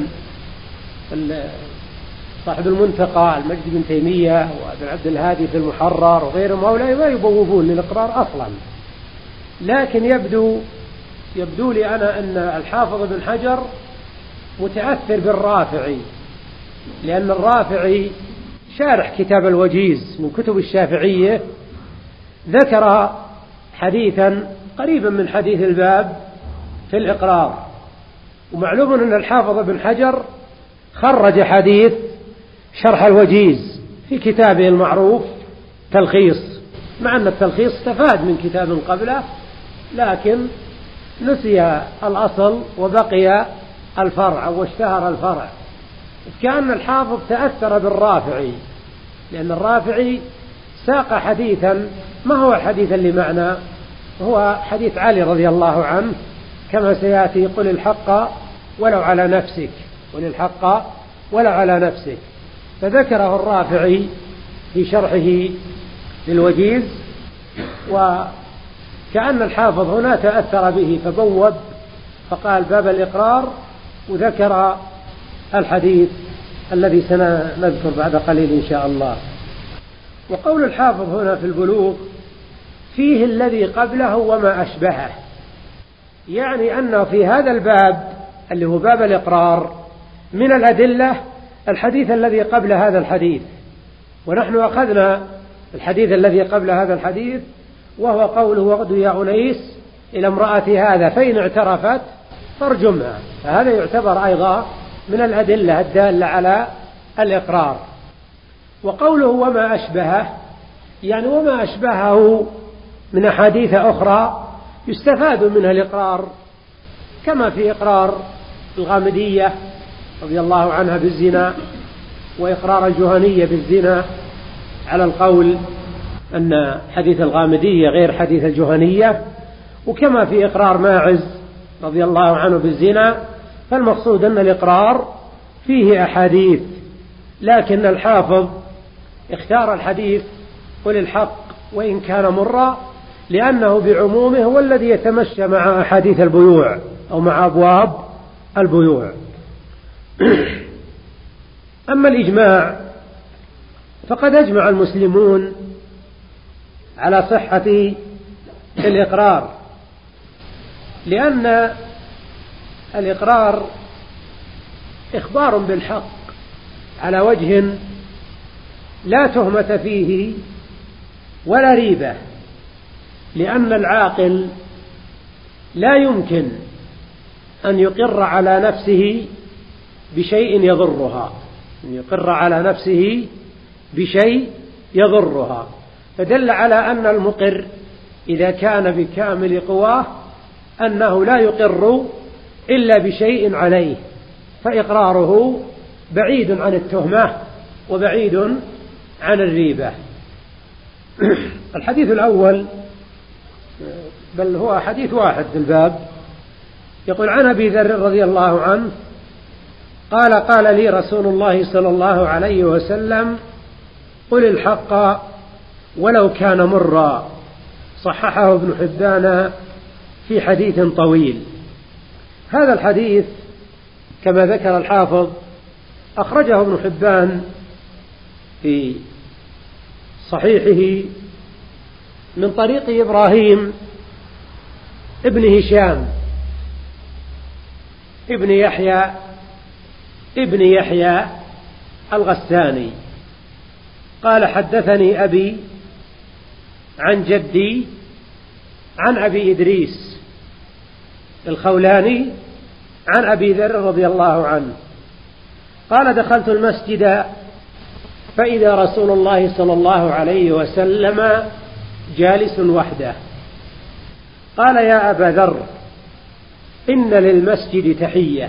صاحب المنتقى المجد بن تيمية وابن عبد الهادي في المحرر وغيرهم. هؤلاء ما يبوبون للإقرار أصلا. لكن يبدو يبدو لي أنا أن الحافظ بن حجر متأثر بالرافعي، لأن الرافعي شارح كتاب الوجيز من كتب الشافعية ذكر حديثا قريبا من حديث الباب في الإقرار. ومعلوم أن الحافظ بن حجر خرج حديث شرح الوجيز في كتابه المعروف تلخيص، مع أن التلخيص استفاد من كتاب قبله، لكن نسي الأصل وبقي الفرع واشتهر الفرع. كأن الحافظ تأثر بالرافعي، لأن الرافعي ساق حديثا ما هو الحديث اللي معنا؟ هو حديث علي رضي الله عنه كما سيأتي: قل الحق ولو على نفسك، قل الحق ولو على نفسك. فذكره الرافعي في شرحه للوجيز، وكأن الحافظ هنا تأثر به فبوب فقال باب الإقرار، وذكر الحديث الذي سنذكر بعد قليل إن شاء الله. وقول الحافظ هنا في البلوغ فيه الذي قبله وما أشبهه، يعني أنه في هذا الباب اللي هو باب الإقرار من الأدلة الحديث الذي قبل هذا الحديث، ونحن أخذنا الحديث الذي قبل هذا الحديث وهو قوله: وغدوا يا أنيس إلى امرأة هذا فإن اعترفت فارجمها. فهذا يعتبر أيضا من الأدلة الدالة على الإقرار. وقوله وما أشبهه، يعني وما أشبهه من أحاديث أخرى يستفاد منها الإقرار، كما في إقرار الغامدية رضي الله عنها بالزنا، وإقرار الجهنية بالزنا على القول أن حديث الغامدية غير حديث الجهنية، وكما في إقرار ماعز رضي الله عنه بالزنا. فالمقصود أن الإقرار فيه أحاديث، لكن الحافظ اختار الحديث قل الحق وإن كان مرا، لأنه بعمومه هو الذي يتمشى مع أحاديث البيوع أو مع أبواب البيوع. أما الإجماع فقد أجمع المسلمون على صحة الإقرار، لأن الإقرار إخبار بالحق على وجه لا تهمة فيه ولا ريبة، لأن العاقل لا يمكن أن يقر على نفسه بشيء يضرها، أن يقر على نفسه بشيء يضرها. فدل على أن المقر إذا كان بكامل قواه أنه لا يقر إلا بشيء عليه، فإقراره بعيد عن التهمة وبعيد عن الريبة. الحديث الأول، بل هو حديث واحد في الباب، يقول: عن أبي ذر رضي الله عنه قال: قال لي رسول الله صلى الله عليه وسلم: قل الحق ولو كان مرا. صححه ابن حبان في حديث طويل. هذا الحديث كما ذكر الحافظ أخرجه ابن حبان في صحيحه من طريق إبراهيم ابن هشام ابن يحيى ابن يحيى الغساني قال: حدثني أبي عن جدي عن أبي إدريس الخولاني عن أبي ذر رضي الله عنه قال: دخلت المسجد فإذا رسول الله صلى الله عليه وسلم جالس وحده. قال: يا أبا ذر، إن للمسجد تحية،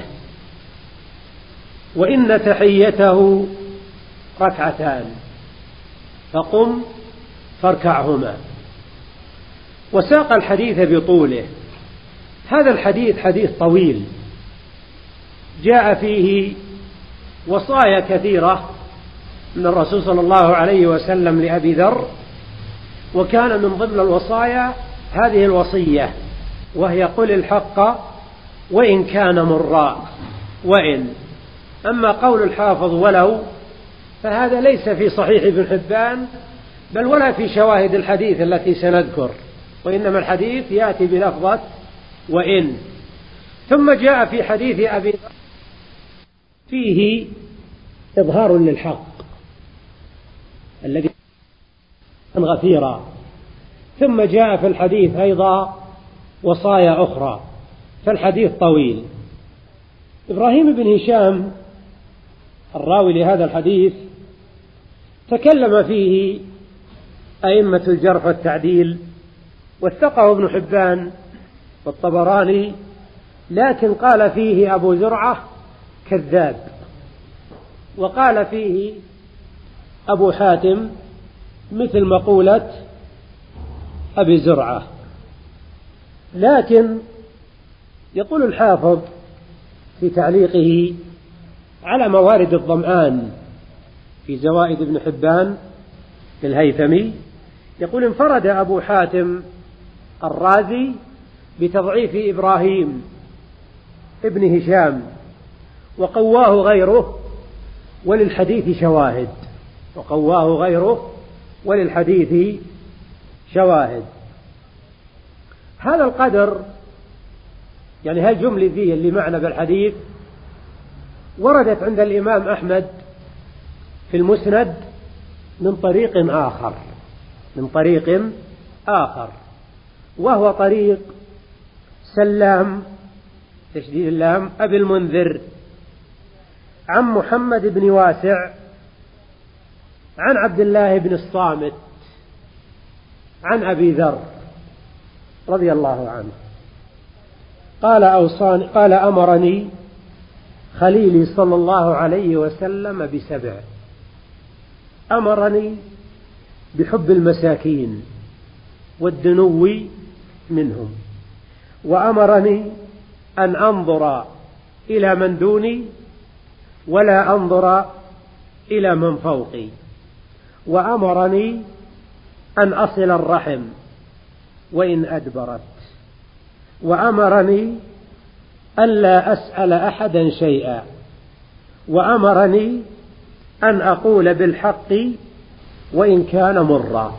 وإن تحيته ركعتان، فقم فاركعهما. وساق الحديث بطوله. هذا الحديث حديث طويل جاء فيه وصايا كثيرة من الرسول صلى الله عليه وسلم لأبي ذر، وكان من ضمن الوصايا هذه الوصية، وهي: قل الحق وإن كان مرا. وإن أما قول الحافظ ولو فهذا ليس في صحيح ابن حبان بل ولا في شواهد الحديث التي سنذكر، وإنما الحديث يأتي بلفظة وإن. ثم جاء في حديث أبي ذر فيه إظهار للحق الذي كان غفيرا. ثم جاء في الحديث أيضا وصايا أخرى، فالحديث طويل. إبراهيم بن هشام الراوي لهذا الحديث تكلم فيه أئمة الجرح والتعديل، وثقه ابن حبان والطبراني، لكن قال فيه أبو زرعة كذاب، وقال فيه أبو حاتم مثل مقولة أبي زرعة. لكن يقول الحافظ في تعليقه على موارد الظمآن في زوائد ابن حبان الهيثمي، يقول: انفرد أبو حاتم الرازي بتضعيف إبراهيم ابن هشام وقواه غيره وللحديث شواهد وقواه غيره وللحديث شواهد. هذا القدر يعني هاي الجملة ذي اللي معنا بالحديث وردت عند الإمام أحمد في المسند من طريق آخر من طريق آخر وهو طريق سلام تشديد اللام أبي المنذر عن محمد بن واسع عن عبد الله بن الصامت عن أبي ذر رضي الله عنه قال أوصاني قال أمرني خليلي صلى الله عليه وسلم بسبع. أمرني بحب المساكين والدنو منهم، وأمرني أن أنظر إلى من دوني ولا أنظر إلى من فوقي، وأمرني أن أصل الرحم وإن أدبرت، وأمرني ألا أسأل أحدا شيئا، وأمرني أن أقول بالحق وإن كان مرا،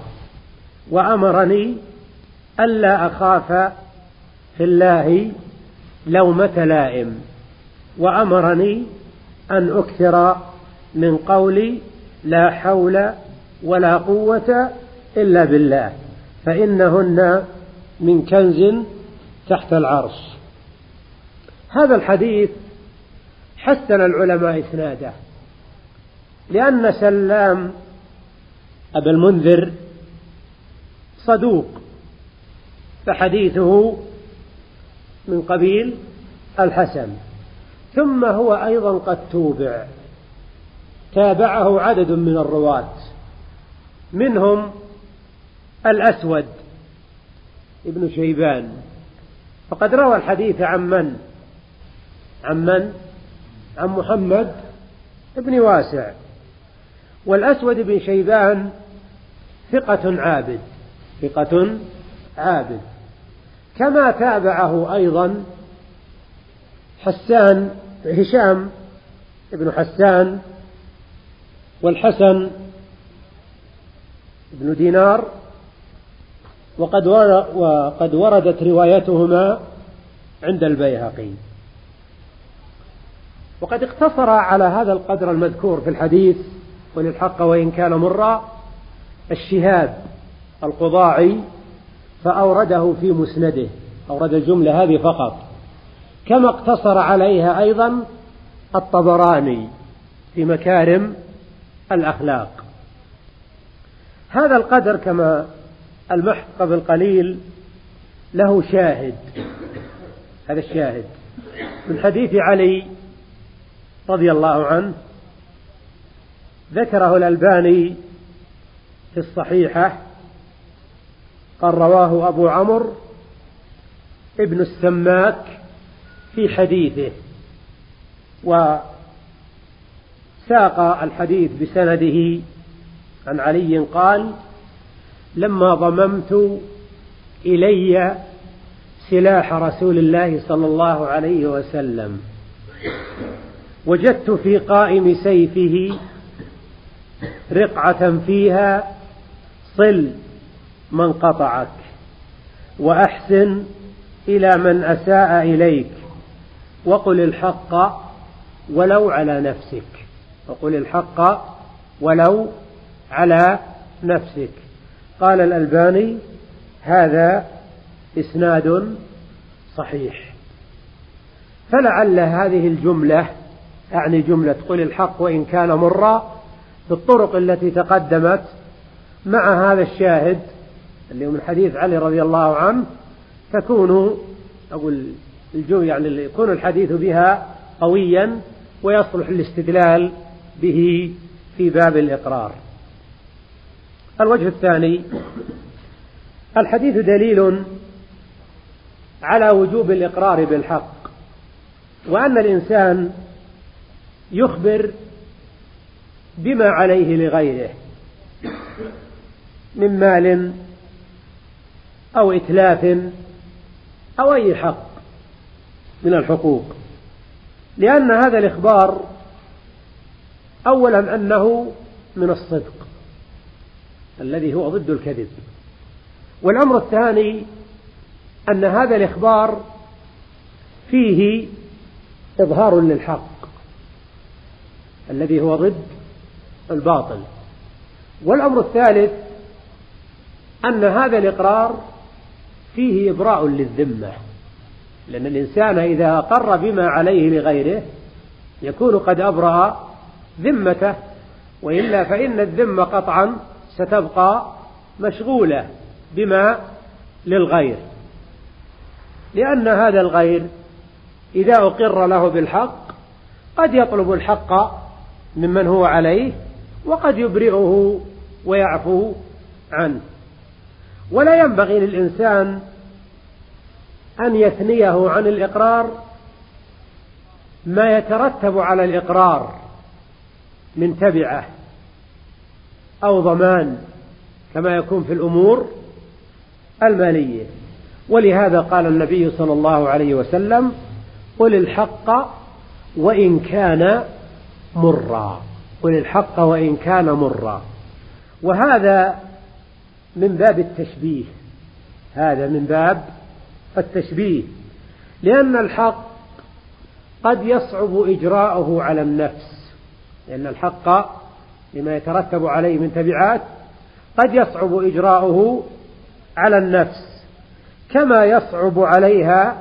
وأمرني ألا أخاف في الله لومة لائم، وأمرني أن أكثر من قولي لا حول ولا قوة إلا بالله فإنهن من كنز تحت العرش. هذا الحديث حسن العلماء إسناده، لأن سلام أبا المنذر صدوق فحديثه من قبيل الحسن، ثم هو أيضا قد توبع تابعه عدد من الرواة منهم الأسود ابن شيبان، فقد روى الحديث عن من؟ عن من؟ عن محمد ابن واسع، والأسود بن شيبان ثقة عابد ثقة عابد كما تابعه أيضا حسان هشام ابن حسان والحسن ابن دينار، وقد وقد وردت روايتهما عند البيهقي. وقد اقتصر على هذا القدر المذكور في الحديث وللحق وإن كان مرا الشهاب القضاعي فأورده في مسنده، أورد الجملة هذه فقط، كما اقتصر عليها أيضا الطبراني في مكارم الأخلاق. هذا القدر كما المحت قبل قليل له شاهد، هذا الشاهد من حديث علي رضي الله عنه ذكره الألباني في الصحيحة، قال رواه أبو عمرو ابن السماك في حديثه، وساق الحديث بسنده عن علي قال: لما ضممت إلي سلاح رسول الله صلى الله عليه وسلم وجدت في قائم سيفه رقعة فيها صل من قطعك وأحسن إلى من أساء إليك وقل الحق ولو على نفسك وقل الحق ولو على نفسك. قال الألباني: هذا إسناد صحيح. فلعل هذه الجملة أعني جملة قل الحق وإن كان مرا في الطرق التي تقدمت مع هذا الشاهد اللي من حديث علي رضي الله عنه تكون أقول الجو يعني يكون الحديث بها قويا ويصلح الاستدلال به في باب الإقرار. الوجه الثاني: الحديث دليل على وجوب الإقرار بالحق، وأن الإنسان يخبر بما عليه لغيره من مال أو إتلاف أو أي حق من الحقوق، لأن هذا الإخبار أولا أنه من الصدق الذي هو ضد الكذب، والأمر الثاني أن هذا الإخبار فيه إظهار للحق الذي هو ضد الباطل، والأمر الثالث أن هذا الإقرار فيه إبراء للذمة، لأن الإنسان إذا أقر بما عليه لغيره يكون قد أبرأ ذمته، وإلا فإن الذمة قطعا ستبقى مشغولة بما للغير، لأن هذا الغير إذا أقر له بالحق قد يطلب الحق ممن هو عليه وقد يبرئه ويعفو عنه. ولا ينبغي للإنسان أن يثنيه عن الإقرار ما يترتب على الإقرار من تبعة أو ضمان كما يكون في الأمور المالية. ولهذا قال النبي صلى الله عليه وسلم: قل الحق وإن كان مرا، قل الحق وإن كان مرا. وهذا من باب التشبيه، هذا من باب التشبيه، لأن الحق قد يصعب إجراءه على النفس، لأن الحق لما يترتب عليه من تبعات قد يصعب إجراءه على النفس، كما يصعب عليها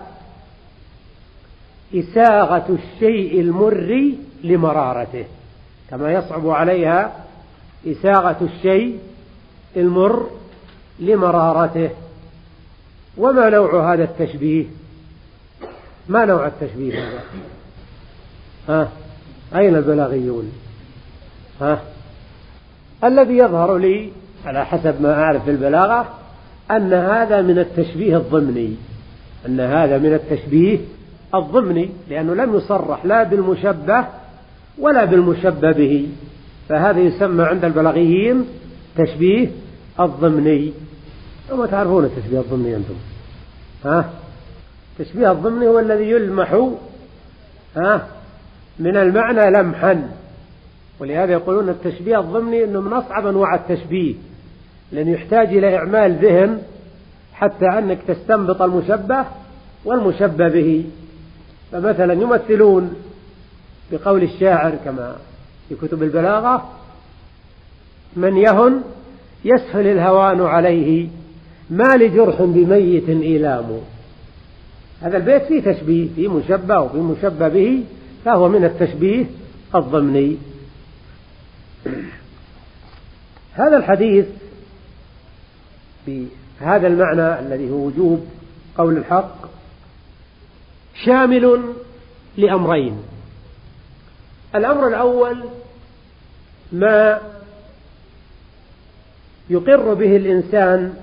إساغة الشيء المر لمرارته، كما يصعب عليها إساغة الشيء المر لمرارته. وما نوع هذا التشبيه؟ ما نوع التشبيه هذا؟ ها؟ أين البلاغيون؟ ها؟ الذي يظهر لي على حسب ما أعرف في البلاغة أن هذا من التشبيه الضمني، أن هذا من التشبيه الضمني، لأنه لم يصرح لا بالمشبه ولا بالمشبه به، فهذا يسمى عند البلاغيين تشبيه الضمني. وما تعرفون التشبيه الضمني أنتم؟ ها؟ التشبيه الضمني هو الذي يلمح ها من المعنى لمحا، ولهذا يقولون التشبيه الضمني أنه من أصعب أنواع التشبيه، لأنه يحتاج إلى إعمال ذهن حتى أنك تستنبط المشبه والمشبه به. فمثلا يمثلون بقول الشاعر كما في كتب البلاغة: من يهن يسهل الهوان عليه، ما لجرح بميت إيلام. هذا البيت فيه تشبيه، فيه مشبه وفيه مشبه به، فهو من التشبيه الضمني. هذا الحديث بهذا المعنى الذي هو وجوب قول الحق شامل لأمرين: الأمر الأول ما يقر به الإنسان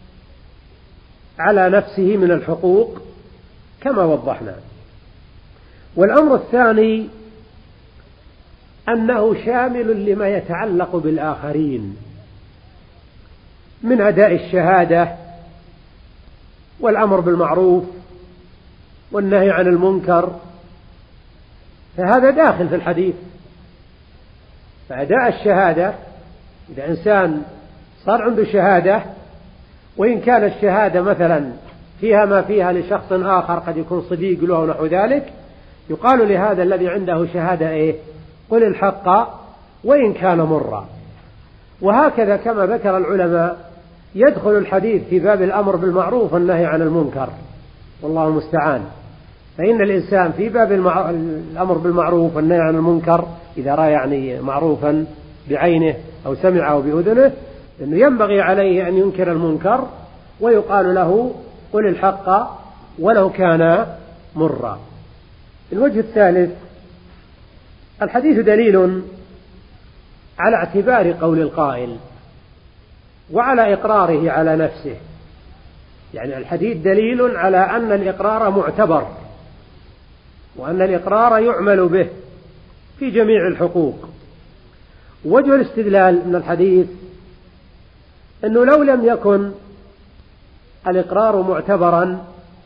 على نفسه من الحقوق كما وضحنا، والأمر الثاني أنه شامل لما يتعلق بالآخرين من أداء الشهادة والأمر بالمعروف والنهي عن المنكر، فهذا داخل في الحديث. فأداء الشهادة، إذا إنسان صار عنده شهادة وإن كان الشهادة مثلا فيها ما فيها لشخص آخر قد يكون صديق له ونحو ذلك، يقال لهذا الذي عنده شهادة إيه؟ قل الحق وإن كان مرا. وهكذا كما ذكر العلماء يدخل الحديث في باب الأمر بالمعروف والنهي عن المنكر، والله المستعان. فإن الإنسان في باب المع... الأمر بالمعروف والنهي عن المنكر إذا رأى يعني معروفا بعينه أو سمعه بأذنه، أنه ينبغي عليه أن ينكر المنكر ويقال له قل الحق ولو كان مرا. الوجه الثالث: الحديث دليل على اعتبار قول القائل، وعلى إقراره على نفسه. يعني الحديث دليل على أن الإقرار معتبر، وأن الإقرار يعمل به في جميع الحقوق. وجه الاستدلال من الحديث أنه لو لم يكن الإقرار معتبرا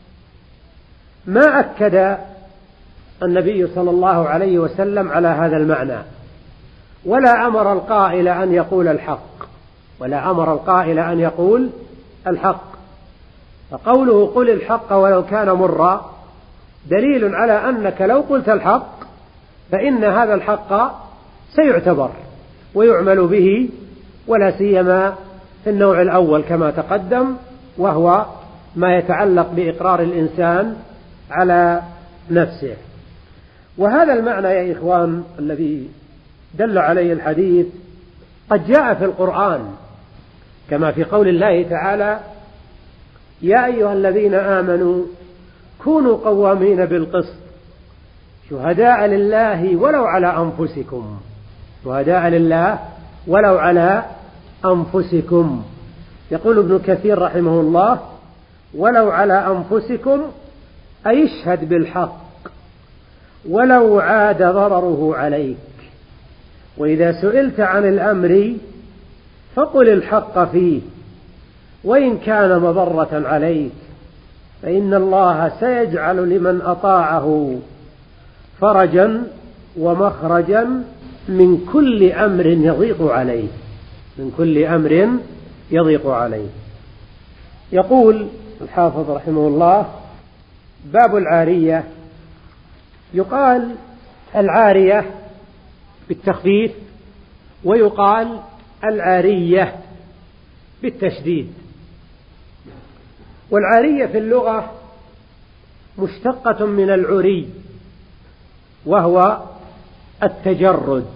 ما أكد النبي صلى الله عليه وسلم على هذا المعنى، ولا أمر القائل أن يقول الحق ولا أمر القائل أن يقول الحق. فقوله قل الحق ولو كان مرا دليل على أنك لو قلت الحق فإن هذا الحق سيعتبر ويعمل به، ولا سيما في النوع الأول كما تقدم، وهو ما يتعلق بإقرار الإنسان على نفسه. وهذا المعنى يا إخوان الذي دل عليه الحديث قد جاء في القرآن، كما في قول الله تعالى يا أيها الذين آمنوا كونوا قوامين بالقسط شهداء لله ولو على أنفسكم شهداء لله ولو على أنفسكم. يقول ابن كثير رحمه الله ولو على أنفسكم أي اشهد بالحق ولو عاد ضرره عليك، وإذا سئلت عن الأمر فقل الحق فيه وإن كان مضرة عليك، فإن الله سيجعل لمن أطاعه فرجا ومخرجا من كل أمر يضيق عليه من كل أمر يضيق عليه. يقول الحافظ رحمه الله باب العارية. يقال العارية بالتخفيف ويقال العارية بالتشديد. والعارية في اللغة مشتقة من العري وهو التجرد،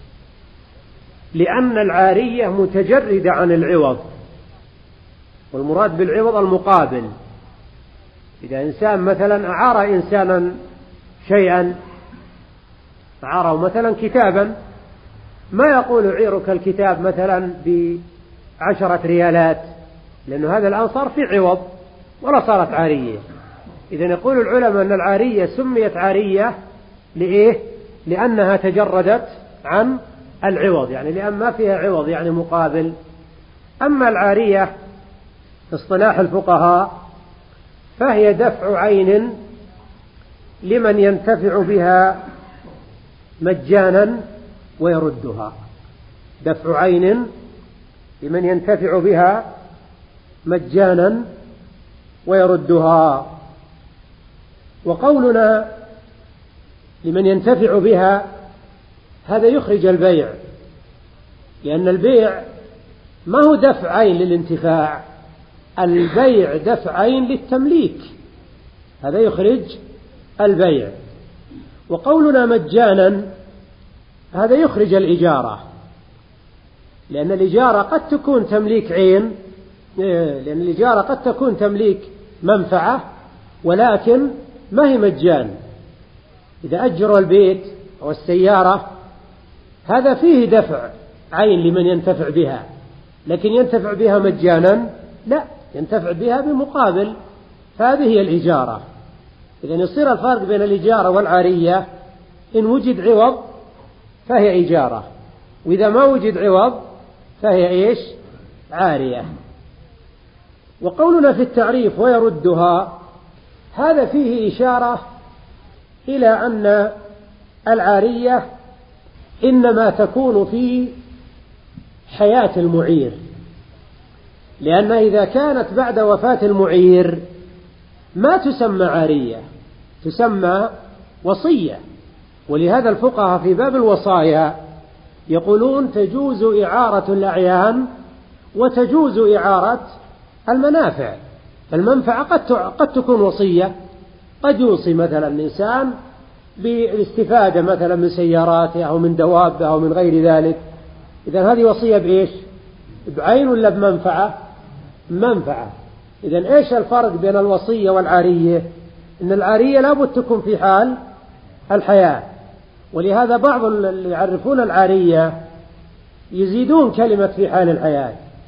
لأن العارية متجردة عن العوض، والمراد بالعوض المقابل. إذا إنسان مثلا أعار إنسانا شيئا، أعاره مثلا كتابا، ما يقول أعيرك الكتاب مثلا بعشرة ريالات، لأن هذا الآن صار في عوض ولا صارت عارية. إذا يقول العلماء أن العارية سميت عارية لإيه؟ لأنها تجردت عن العوض، يعني لأن ما فيها عوض يعني مقابل. أما العارية في اصطلاح الفقهاء فهي دفع عين لمن ينتفع بها مجانا ويردها دفع عين لمن ينتفع بها مجانا ويردها. وقولنا لمن ينتفع بها هذا يخرج البيع، لأن البيع ما هو دفع عين للانتفاع، البيع دفع عين للتمليك، هذا يخرج البيع. وقولنا مجانا هذا يخرج الإجارة، لأن الإجارة قد تكون تمليك عين، لأن الإجارة قد تكون تمليك منفعة ولكن ما هي مجان. إذا أجروا البيت أو السيارة هذا فيه دفع عين لمن ينتفع بها، لكن ينتفع بها مجانا لا، ينتفع بها بمقابل، فهذه هي الإجارة. إذا يصير الفرق بين الإجارة والعارية إن وجد عوض فهي إجارة، وإذا ما وجد عوض فهي إيش؟ عارية. وقولنا في التعريف ويردها هذا فيه إشارة إلى أن العارية إنما تكون في حياة المعير، لأن إذا كانت بعد وفاة المعير ما تسمى عارية، تسمى وصية. ولهذا الفقهاء في باب الوصايا يقولون تجوز إعارة الأعيان وتجوز إعارة المنافع. المنفعة قد قد تكون وصية، قد يوصي مثلا الإنسان بالاستفادة مثلا من سياراته أو من دوابه أو من غير ذلك، إذن هذه وصية بإيش؟ بعين ولا بمنفعة؟ منفعة. إذن إيش الفرق بين الوصية والعارية؟ إن العارية لابد تكون في حال الحياة، ولهذا بعض اللي يعرفون العارية يزيدون كلمة في حال الحياة،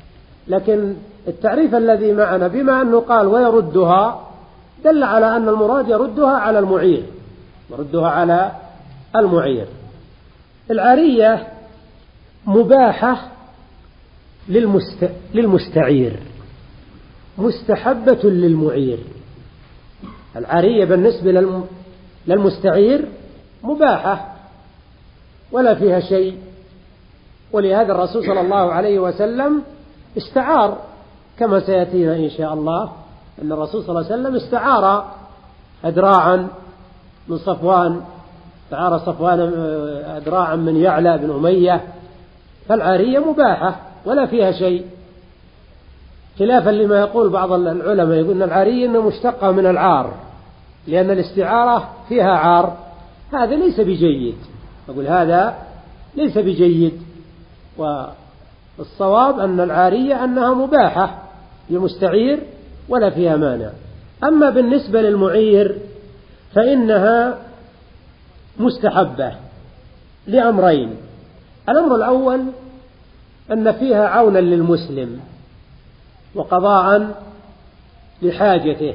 لكن التعريف الذي معنا بما أنه قال ويردها دل على أن المراد يردها على المعير، يردها على المعير. العارية مباحة للمست... للمستعير، مستحبة للمعير. العارية بالنسبة للم... للمستعير مباحة ولا فيها شيء، ولهذا الرسول صلى الله عليه وسلم استعار كما سيأتينا إن شاء الله، أن الرسول صلى الله عليه وسلم استعار أدراعا من صفوان، استعار صفوان أدراعا من يعلى بن أمية، فالعارية مباحة ولا فيها شيء، خلافا لما يقول بعض العلماء يقول أن العارية إنها مشتقة من العار لأن الاستعارة فيها عار. هذا ليس بجيد، أقول هذا ليس بجيد، والصواب أن العارية أنها مباحة للمستعير ولا فيها مانع. أما بالنسبة للمعير فإنها مستحبة لأمرين. الأمر الأول أن فيها عونا للمسلم وقضاء لحاجته،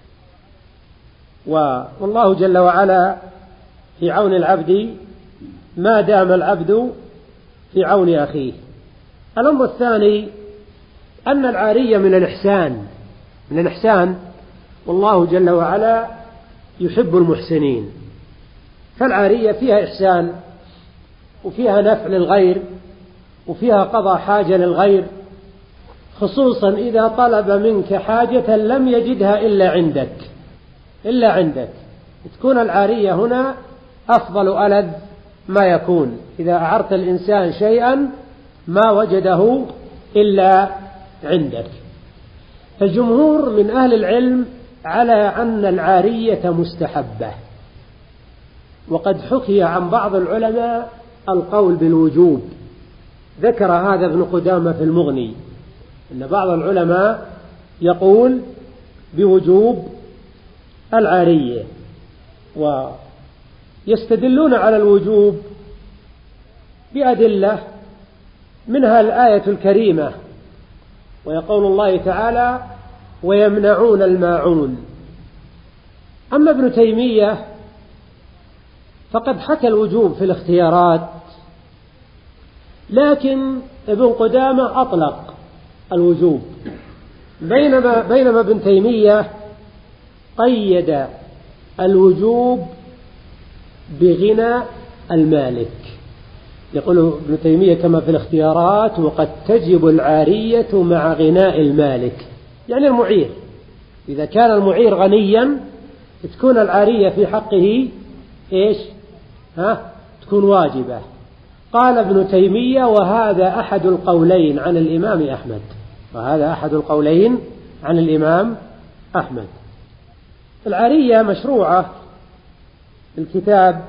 والله جل وعلا في عون العبد ما دام العبد في عون أخيه. الأمر الثاني أن العارية من الإحسان، من الإحسان، والله جل وعلا يحب المحسنين، فالعارية فيها إحسان وفيها نفع للغير وفيها قضاء حاجة للغير، خصوصا إذا طلب منك حاجة لم يجدها إلا عندك إلا عندك تكون العارية هنا أفضل ألذ ما يكون، إذا أعرت الإنسان شيئا ما وجده إلا عندك. فالجمهور من أهل العلم على أن العارية مستحبة، وقد حكي عن بعض العلماء القول بالوجوب، ذكر هذا ابن قدامة في المغني أن بعض العلماء يقول بوجوب العارية، ويستدلون على الوجوب بأدلة منها الآية الكريمة ويقول الله تعالى ويمنعون الماعون. أما ابن تيمية فقد حكى الوجوب في الاختيارات، لكن ابن قدامة أطلق الوجوب، بينما, بينما ابن تيمية قيد الوجوب بغنى المالك. يقول ابن تيمية كما في الاختيارات وقد تجب العارية مع غناء المالك، يعني المعير إذا كان المعير غنيا تكون العارية في حقه إيش؟ ها؟ تكون واجبة. قال ابن تيمية وهذا أحد القولين عن الإمام أحمد، وهذا أحد القولين عن الإمام أحمد. العارية مشروعة الكتاب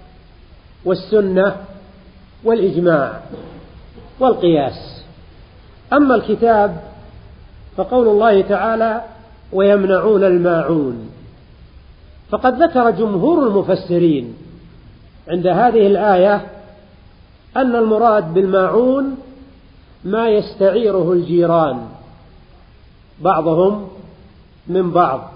والسنة والإجماع والقياس. أما الكتاب فقول الله تعالى ويمنعون الماعون، فقد ذكر جمهور المفسرين عند هذه الآية أن المراد بالماعون ما يستعيره الجيران بعضهم من بعض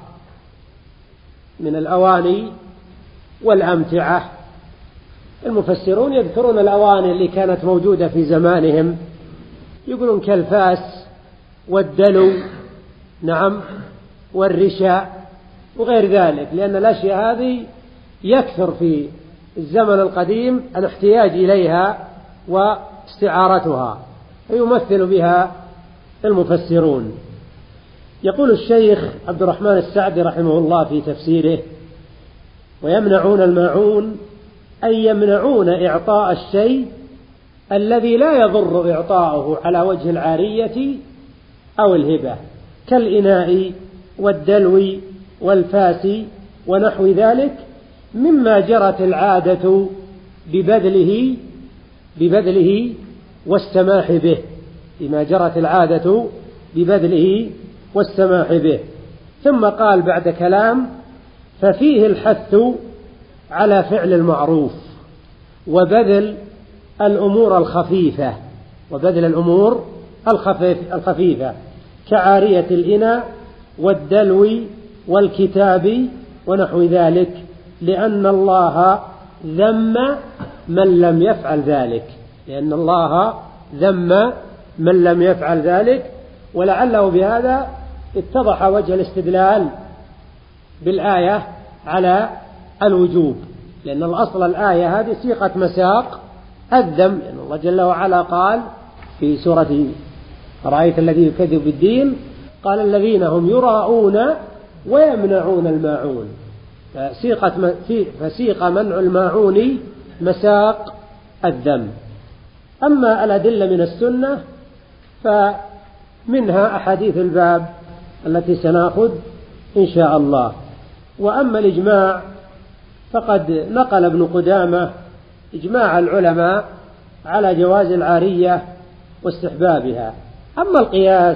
من الأواني والأمتعة. المفسرون يذكرون الأواني اللي كانت موجودة في زمانهم، يقولون كالفاس والدلو، نعم، والرشاء وغير ذلك، لأن الأشياء هذه يكثر في الزمن القديم الاحتياج إليها واستعارتها، فيمثل بها المفسرون. يقول الشيخ عبد الرحمن السعدي رحمه الله في تفسيره ويمنعون الماعون أي يمنعون إعطاء الشيء الذي لا يضر إعطاؤه على وجه العارية أو الهبة، كالإناء والدلو والفاس ونحو ذلك مما جرت العادة ببذله ببذله والسماح به، بما جرت العادة ببذله والسماح به. ثم قال بعد كلام ففيه الحث على فعل المعروف وبذل الأمور الخفيفة وبذل الأمور الخفيفة كعارية الإناء والدلو والكتاب ونحو ذلك، لأن الله ذم من لم يفعل ذلك لأن الله ذم من لم يفعل ذلك ولعله بهذا اتضح وجه الاستدلال بالآية على الوجوب، لأن الأصل الآية هذه سيقة مساق الذم، لأن الله جل وعلا قال في سورة أرأيت الذي يكذب بالدين قال الذين هم يراءون ويمنعون الماعون، فسيقة فسيق منع الماعون مساق الذم. أما الأدلة من السنة فمنها أحاديث الباب التي سنأخذ إن شاء الله. وأما الإجماع فقد نقل ابن قدامة إجماع العلماء على جواز العارية واستحبابها. أما القياس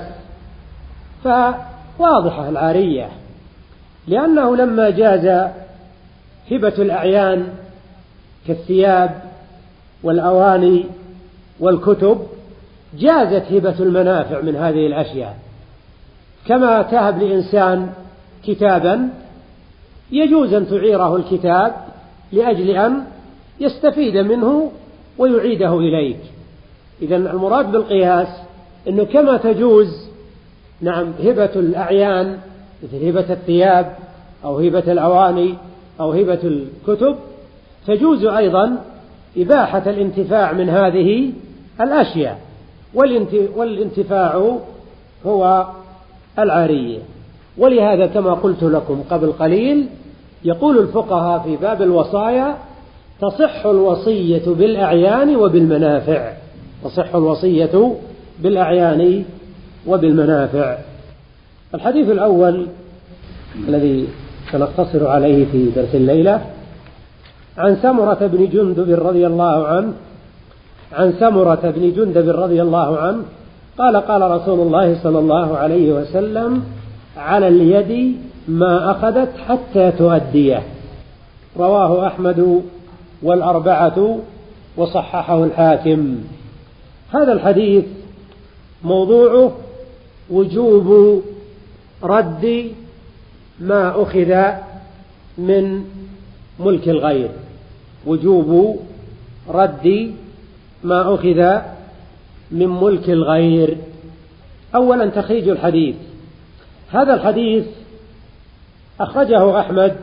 فواضحة العارية، لأنه لما جاز هبة الأعيان كالثياب والأواني والكتب جازت هبة المنافع من هذه الأشياء، كما تهب لإنسان كتابا يجوز أن تعيره الكتاب لأجل أن يستفيد منه ويعيده إليك. إذن المراد بالقياس أنه كما تجوز نعم هبة الأعيان مثل هبة الثياب أو هبة الأواني أو هبة الكتب، تجوز أيضا إباحة الانتفاع من هذه الأشياء، والانتفاع هو العارية. ولهذا كما قلت لكم قبل قليل يقول الفقهاء في باب الوصايا تصح الوصية بالأعيان وبالمنافع، تصح الوصية بالأعيان وبالمنافع. الحديث الأول الذي سنقتصر عليه في درس الليلة عن سمرة بن جندب رضي الله عنه عن سمرة بن جندب رضي الله عنه قال قال رسول الله صلى الله عليه وسلم على اليد ما أخذت حتى تؤديه، رواه أحمد والأربعة وصححه الحاكم. هذا الحديث موضوعه وجوب رد ما أخذ من ملك الغير، وجوب رد ما أخذ من ملك الغير. أولا تخريج الحديث. هذا الحديث أخرجه أحمد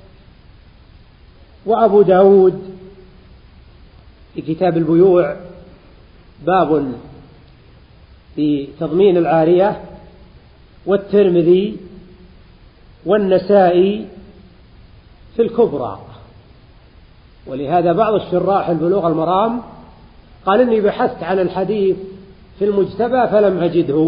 وأبو داود في كتاب البيوع باب في تضمين العارية، والترمذي والنسائي في الكبرى. ولهذا بعض الشراح البلوغ المرام قال إني بحثت عن الحديث في المجتبى فلم أجده،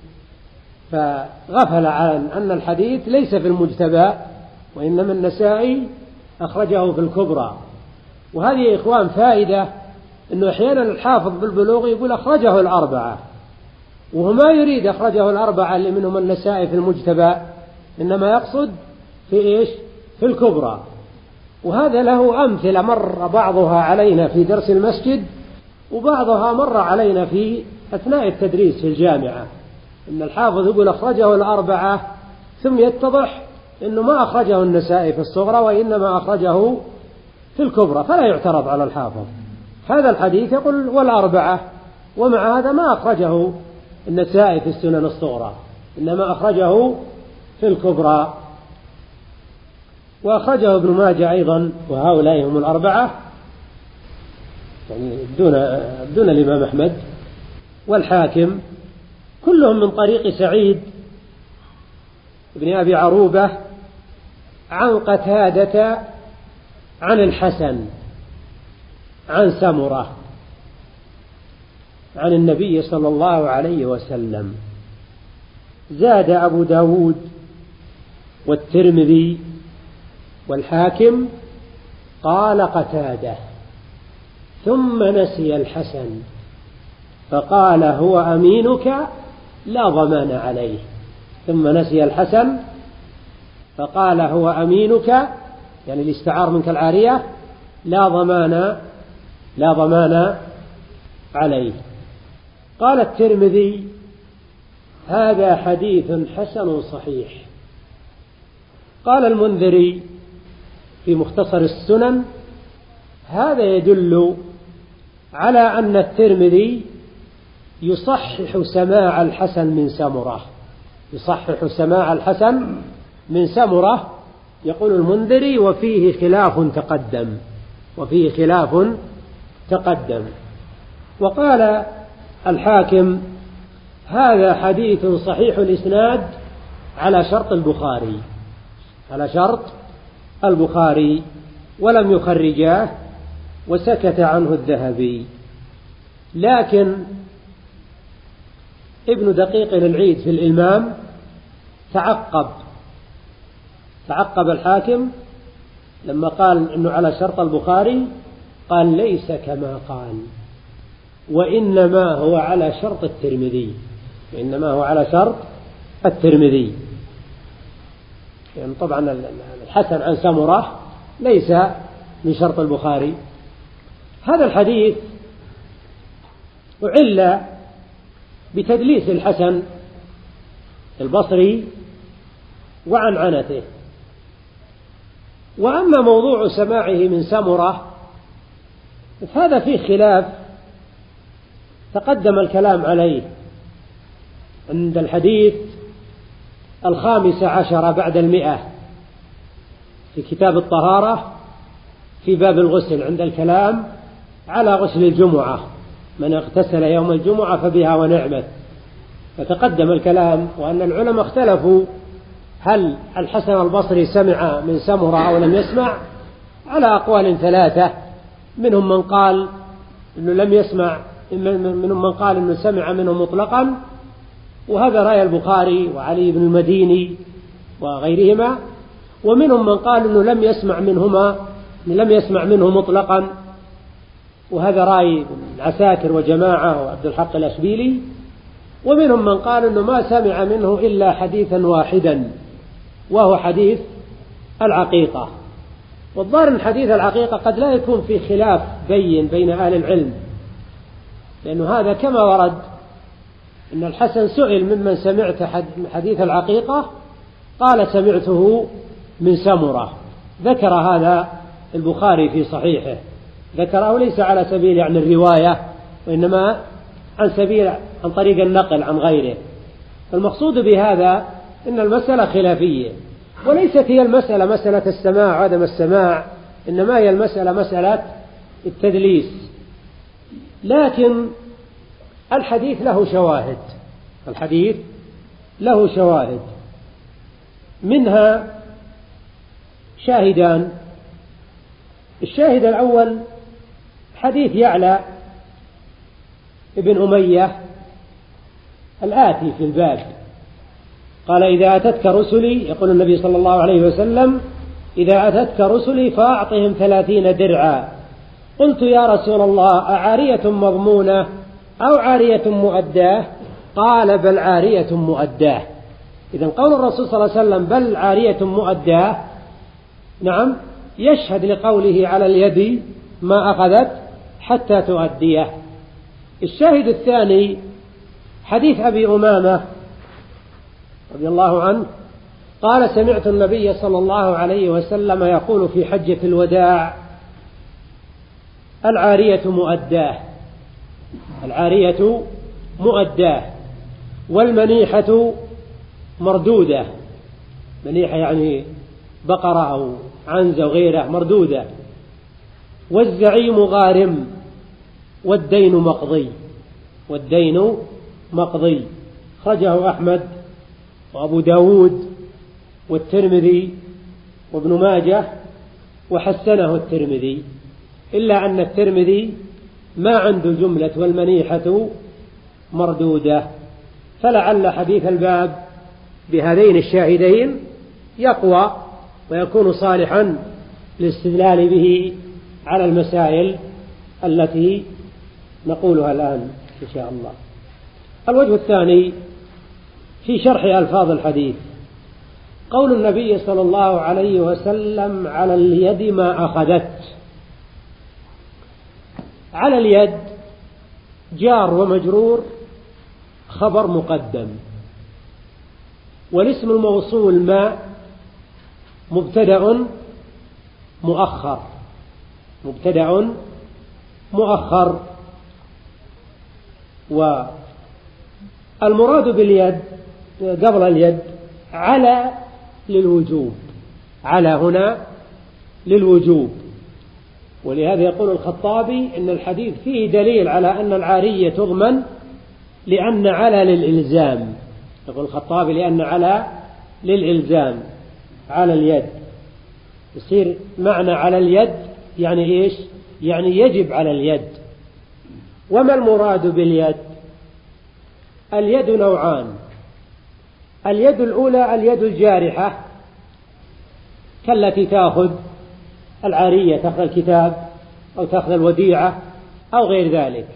فغفل عن أن الحديث ليس في المجتبى وإنما النسائي أخرجه في الكبرى. وهذه يا إخوان فائدة، أنه أحيانا الحافظ بالبلوغ يقول أخرجه الأربعة، وهو ما يريد أخرجه الأربعة اللي منهم النسائي في المجتبى، إنما يقصد في إيش؟ في الكبرى. وهذا له أمثلة مر بعضها علينا في درس المسجد، وبعضها مر علينا في أثناء التدريس في الجامعة، إن الحافظ يقول أخرجه الأربعة ثم يتضح إنه ما أخرجه النسائي في الصغرى وإنما أخرجه في الكبرى، فلا يعترض على الحافظ. هذا الحديث يقول والأربعة، ومع هذا ما أخرجه النسائي في السنن الصغرى إنما أخرجه في الكبرى. وأخرجه ابن ماجه أيضا، وهؤلاء هم الأربعة يعني دون دون الإمام أحمد، والحاكم، كلهم من طريق سعيد بن أبي عروبة عن قتادة عن الحسن عن سمرة عن النبي صلى الله عليه وسلم. زاد أبو داود والترمذي والحاكم قال قتادة، ثم نسي الحسن فقال هو أمينك لا ضمان عليه. ثم نسي الحسن فقال هو أمينك، يعني الاستعار منك العارية، لا ضمان لا ضمان عليه. قال الترمذي: هذا حديث حسن صحيح. قال المنذري في مختصر السنن: هذا يدل على أن الترمذي يصحح سماع الحسن من سمرة، يصحح سماع الحسن من سمرة. يقول المنذري: وفيه خلاف تقدم، وفيه خلاف تقدم. وقال الحاكم: هذا حديث صحيح الإسناد على شرط البخاري، على شرط البخاري، ولم يخرجاه، وسكت عنه الذهبي. لكن ابن دقيق العيد في الإلمام تعقب تعقب الحاكم لما قال إنه على شرط البخاري، قال: ليس كما قال، وإنما هو على شرط الترمذي، وإنما هو على شرط الترمذي. يعني طبعا الحسن عن سمرة ليس من شرط البخاري. هذا الحديث أعل بتدليس الحسن البصري وعنعنته. وأما موضوع سماعه من سمرة فهذا فيه خلاف تقدم الكلام عليه عند الحديث الخامس عشر بعد المئة في كتاب الطهارة في باب الغسل، عند الكلام على غسل الجمعة: من اغتسل يوم الجمعة فبها ونعمت. فتقدم الكلام وأن العلماء اختلفوا هل الحسن البصري سمع من سمرة أو لم يسمع، على أقوال ثلاثة. منهم من قال إنه لم يسمع، منهم من قال إنه سمع منه مطلقا، وهذا رأي البخاري وعلي بن المديني وغيرهما. ومنهم من قال إنه لم يسمع منهما، لم يسمع منه مطلقا، وهذا رأي العساكر وجماعة وعبد الحق الأشبيلي. ومنهم من قال إنه ما سمع منه إلا حديثا واحدا، وهو حديث العقيقة. والظاهر أن حديث العقيقة قد لا يكون في خلاف بين بين أهل العلم، لأنه هذا كما ورد إن الحسن سئل: ممن سمعت حديث العقيقة؟ قال: سمعته من سمرة. ذكر هذا البخاري في صحيحه، ذكره ليس على سبيل يعني الرواية، وإنما عن سبيل عن طريق النقل عن غيره. المقصود بهذا إن المسألة خلافية، وليست هي المسألة مسألة السماع وعدم السماع، إنما هي المسألة مسألة التدليس. لكن الحديث له شواهد، الحديث له شواهد، منها شاهدان. الشاهد الأول حديث يعلى ابن أمية الآتي في الباب، قال: إذا أتتك رسلي، يقول النبي صلى الله عليه وسلم: إذا أتتك رسلي فأعطهم ثلاثين درعا. قلت: يا رسول الله، أعارية مضمونة أو عارية مؤداة؟ قال: بل عارية مؤداة. إذن قول الرسول صلى الله عليه وسلم بل عارية مؤداة، نعم، يشهد لقوله على اليد ما أخذت حتى تؤديه. الشاهد الثاني حديث أبي أمامة رضي الله عنه قال: سمعت النبي صلى الله عليه وسلم يقول في حجة الوداع: العارية مؤداه، العارية مؤداه، والمنيحة مردودة. منيحة يعني بقرة أو عنزة وغيرها مردودة. والزعيم غارم، والدين مقضي، والدين مقضي. خرجه أحمد وأبو داود والترمذي وابن ماجه، وحسنه الترمذي، إلا أن الترمذي ما عنده جملة والمنيحة مردودة. فلعل حديث الباب بهذين الشاهدين يقوى ويكون صالحا للاستدلال به على المسائل التي نقولها الآن إن شاء الله. الوجه الثاني في شرح ألفاظ الحديث، قول النبي صلى الله عليه وسلم: على اليد ما أخذت. على اليد جار ومجرور خبر مقدم، والاسم الموصول ما مبتدأ مؤخر، مبتدأ مؤخر. والمراد باليد قبل اليد على للوجوب، على هنا للوجوب. ولهذا يقول الخطابي إن الحديث فيه دليل على أن العارية تضمن لأن على للإلزام. يقول الخطابي لأن على للإلزام على اليد، يصير معنى على اليد يعني إيش؟ يعني يجب على اليد. وما المراد باليد؟ اليد نوعان. اليد الأولى اليد الجارحة كالتي تأخذ العارية، تأخذ الكتاب أو تأخذ الوديعة أو غير ذلك.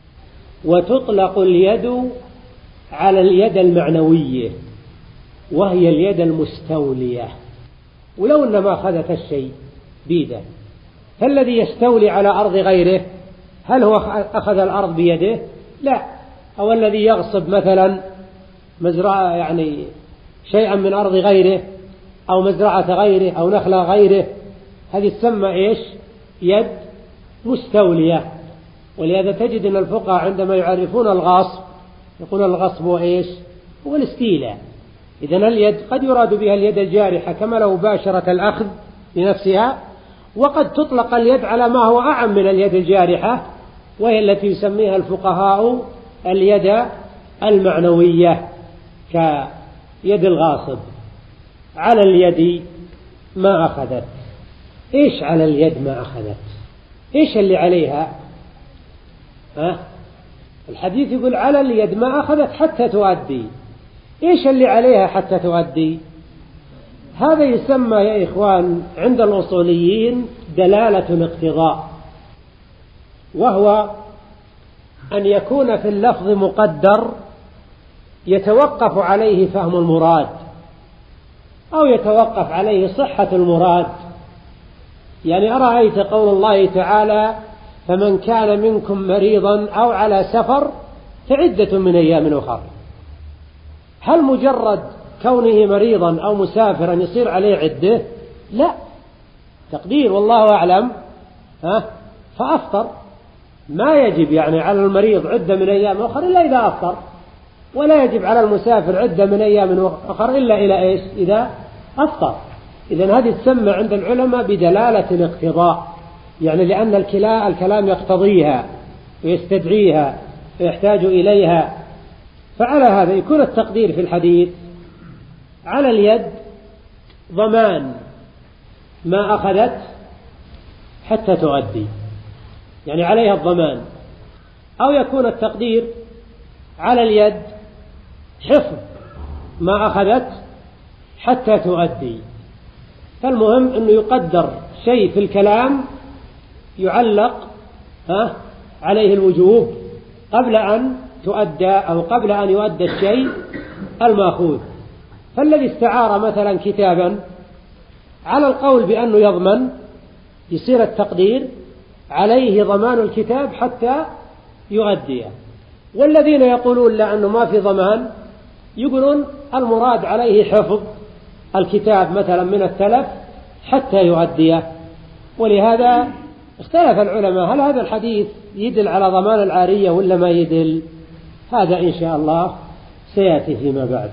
وتطلق اليد على اليد المعنوية وهي اليد المستولية، ولو أنما أخذت الشيء بيده. فالذي يستولي على أرض غيره هل هو أخذ الأرض بيده؟ لا. أو الذي يغصب مثلا مزرعة، يعني شيئا من أرض غيره أو مزرعة غيره أو نخلة غيره، هذه تسمى إيش؟ يد مستولية. ولهذا تجد أن الفقهاء عندما يعرفون الغصب يقول الغصب هو إيش؟ هو الاستيلاء. إذن اليد قد يراد بها اليد الجارحة كما لو باشرت الأخذ لنفسها، وقد تطلق اليد على ما هو أعم من اليد الجارحة، وهي التي يسميها الفقهاء اليد المعنوية كيد الغاصب. على اليد ما أخذت. إيش على اليد ما أخذت؟ إيش اللي عليها؟ ها؟ الحديث يقول على اليد ما أخذت حتى تؤدي. إيش اللي عليها حتى تؤدي؟ هذا يسمى يا إخوان عند الأصوليين دلالة الاقتضاء، وهو أن يكون في اللفظ مقدر يتوقف عليه فهم المراد أو يتوقف عليه صحة المراد. يعني أرأيت قول الله تعالى فمن كان منكم مريضا أو على سفر فعدة من أيام أخر، هل مجرد كونه مريضا أو مسافرا يصير عليه عدة؟ لا، تقدير والله أعلم ها فأفطر. ما يجب يعني على المريض عدة من أيام أخر إلا إذا أفطر، ولا يجب على المسافر عدة من أيام أخر إلا إلى إيش؟ إذا أفطر. إذن هذه تسمى عند العلماء بدلالة الاقتضاء، يعني لأن الكلام يقتضيها ويستدعيها ويحتاج إليها. فعلى هذا يكون التقدير في الحديث على اليد ضمان ما أخذت حتى تؤدي، يعني عليها الضمان. أو يكون التقدير على اليد حفظ ما أخذت حتى تؤدي. فالمهم أنه يقدر شيء في الكلام يعلق ها عليه الوجوب قبل أن تؤدى أو قبل أن يؤدى الشيء المأخوذ. فالذي استعار مثلا كتابا على القول بأنه يضمن يصير التقدير عليه ضمان الكتاب حتى يؤديه. والذين يقولون لأنه ما في ضمان يقولون المراد عليه حفظ الكتاب مثلا من التلف حتى يؤديه. ولهذا اختلف العلماء هل هذا الحديث يدل على ضمان العارية ولا ما يدل. هذا إن شاء الله سيأتي فيما بعد.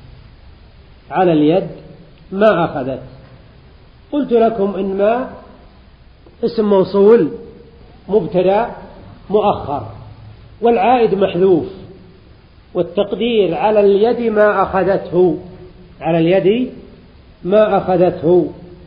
على اليد ما أخذت. قلت لكم إن ما اسم موصول مبتدأ مؤخر، والعائد محذوف، والتقدير على اليد ما أخذته، على اليد ما أخذته.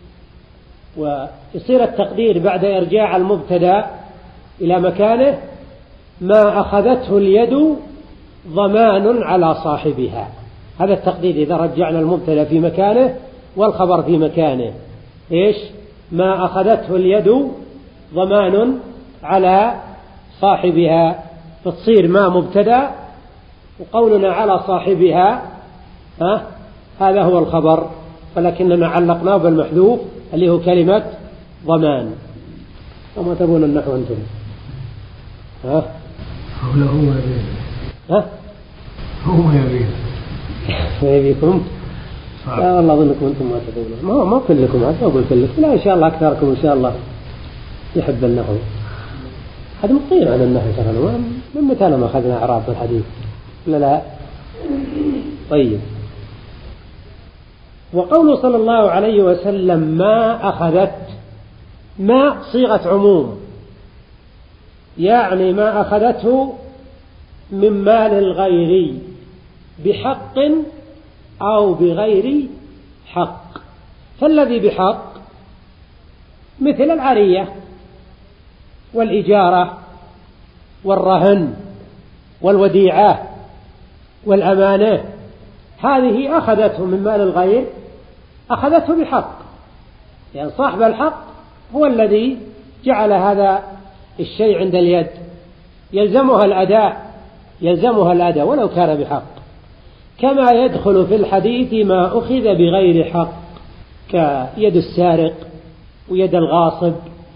ويصير التقدير بعد إرجاع المبتدأ إلى مكانه ما أخذته اليد ضمان على صاحبها. هذا التقدير إذا رجعنا المبتدأ في مكانه والخبر في مكانه. إيش؟ ما أخذته اليد ضمان على صاحبها، فتصير ما مبتدأ وقولنا على صاحبها ها هذا هو الخبر، ولكننا علقناه بالمحذوف اللي هو كلمة ضمان. وما تبون النحو أنتم؟ ها؟
حوله
ها؟
هو ما يبيك
ما يبيكم؟ لا والله أظنكم أنتم ما تدرون، ما هو ما كلكم، ما أقول كلكم، لا إن شاء الله أكثركم إن شاء الله يحب النحو. هذا مطير على النحو ترى، من متى ما أخذنا إعراب الحديث لا لا. طيب، وقوله صلى الله عليه وسلم ما أخذت، ما صيغة عموم، يعني ما أخذته من مال الغير بحق أو بغير حق. فالذي بحق مثل العرية والإجارة والرهن والوديعة والأمانة، هذه أخذته من مال الغير، أخذته بحق، يعني صاحب الحق هو الذي جعل هذا الشيء عند اليد، يلزمها الأداء، يلزمها الأداء ولو كان بحق. كما يدخل في الحديث ما أخذ بغير حق، كيد السارق ويد الغاصب،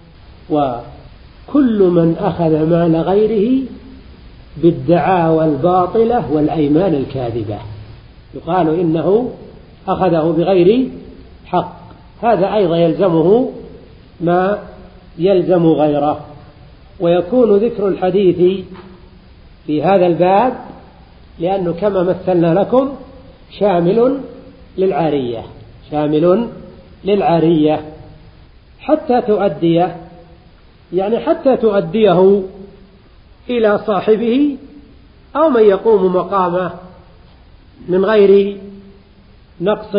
وكل من أخذ مال غيره بالدعاوى الباطلة والأيمان الكاذبة يقال إنه أخذه بغير حق، هذا أيضا يلزمه ما يلزم غيره. ويكون ذكر الحديث في هذا الباب لأنه كما مثلنا لكم شامل للعارية، شامل للعارية حتى تؤديه، يعني حتى تؤديه إلى صاحبه أو من يقوم مقامه من غير نقص،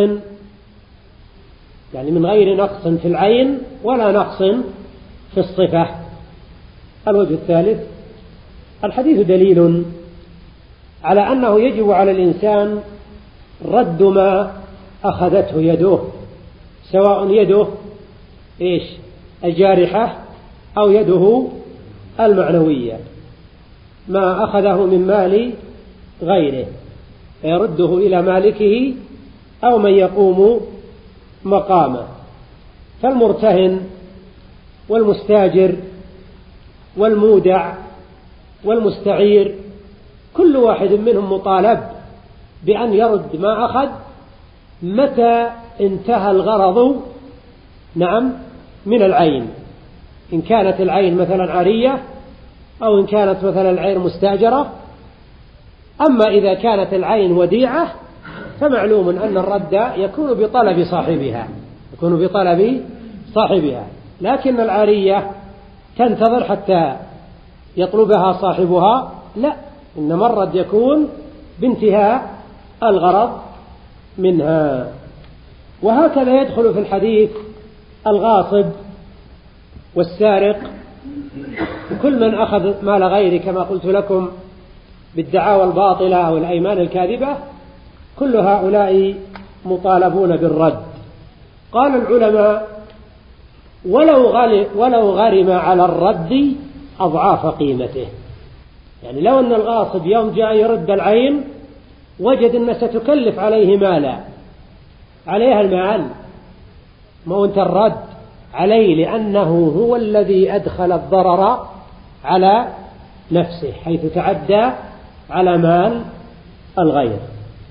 يعني من غير نقص في العين ولا نقص في الصفة. الوجه الثالث، الحديث دليل على أنه يجب على الإنسان رد ما أخذته يده، سواء يده إيش الجارحة أو يده المعنوية، ما أخذه من مال غيره فيرده إلى مالكه أو من يقوم مقامه. فالمرتهن والمستاجر والمودع والمستعير كل واحد منهم مطالب بأن يرد ما أخذ متى انتهى الغرض، نعم، من العين، إن كانت العين مثلا عارية أو إن كانت مثلا العين مستأجرة. أما إذا كانت العين وديعة فمعلوم أن الرد يكون بطلب صاحبها، يكون بطلب صاحبها، لكن العارية تنتظر حتى يطلبها صاحبها، لا، إنما الرد يكون بانتهاء الغرض منها. وهكذا يدخل في الحديث الغاصب والسارق، كل من أخذ مال غيره كما قلت لكم بالدعاوى الباطلة أو الأيمان الكاذبة، كل هؤلاء مطالبون بالرد. قال العلماء ولو ولو غرم على الرد أضعاف قيمته، يعني لو أن الغاصب يوم جاء يرد العين وجد أن ستكلف عليه مالا، عليها المال، ما أنت الرد عليه لأنه هو الذي أدخل الضرر على نفسه حيث تعدى على مال الغير.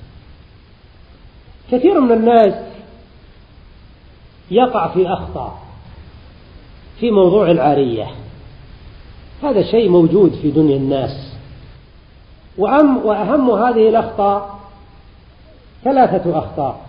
كثير من الناس يقع في أخطاء في موضوع العارية، هذا شيء موجود في دنيا الناس، وأهم, وأهم هذه الأخطاء ثلاثة أخطاء.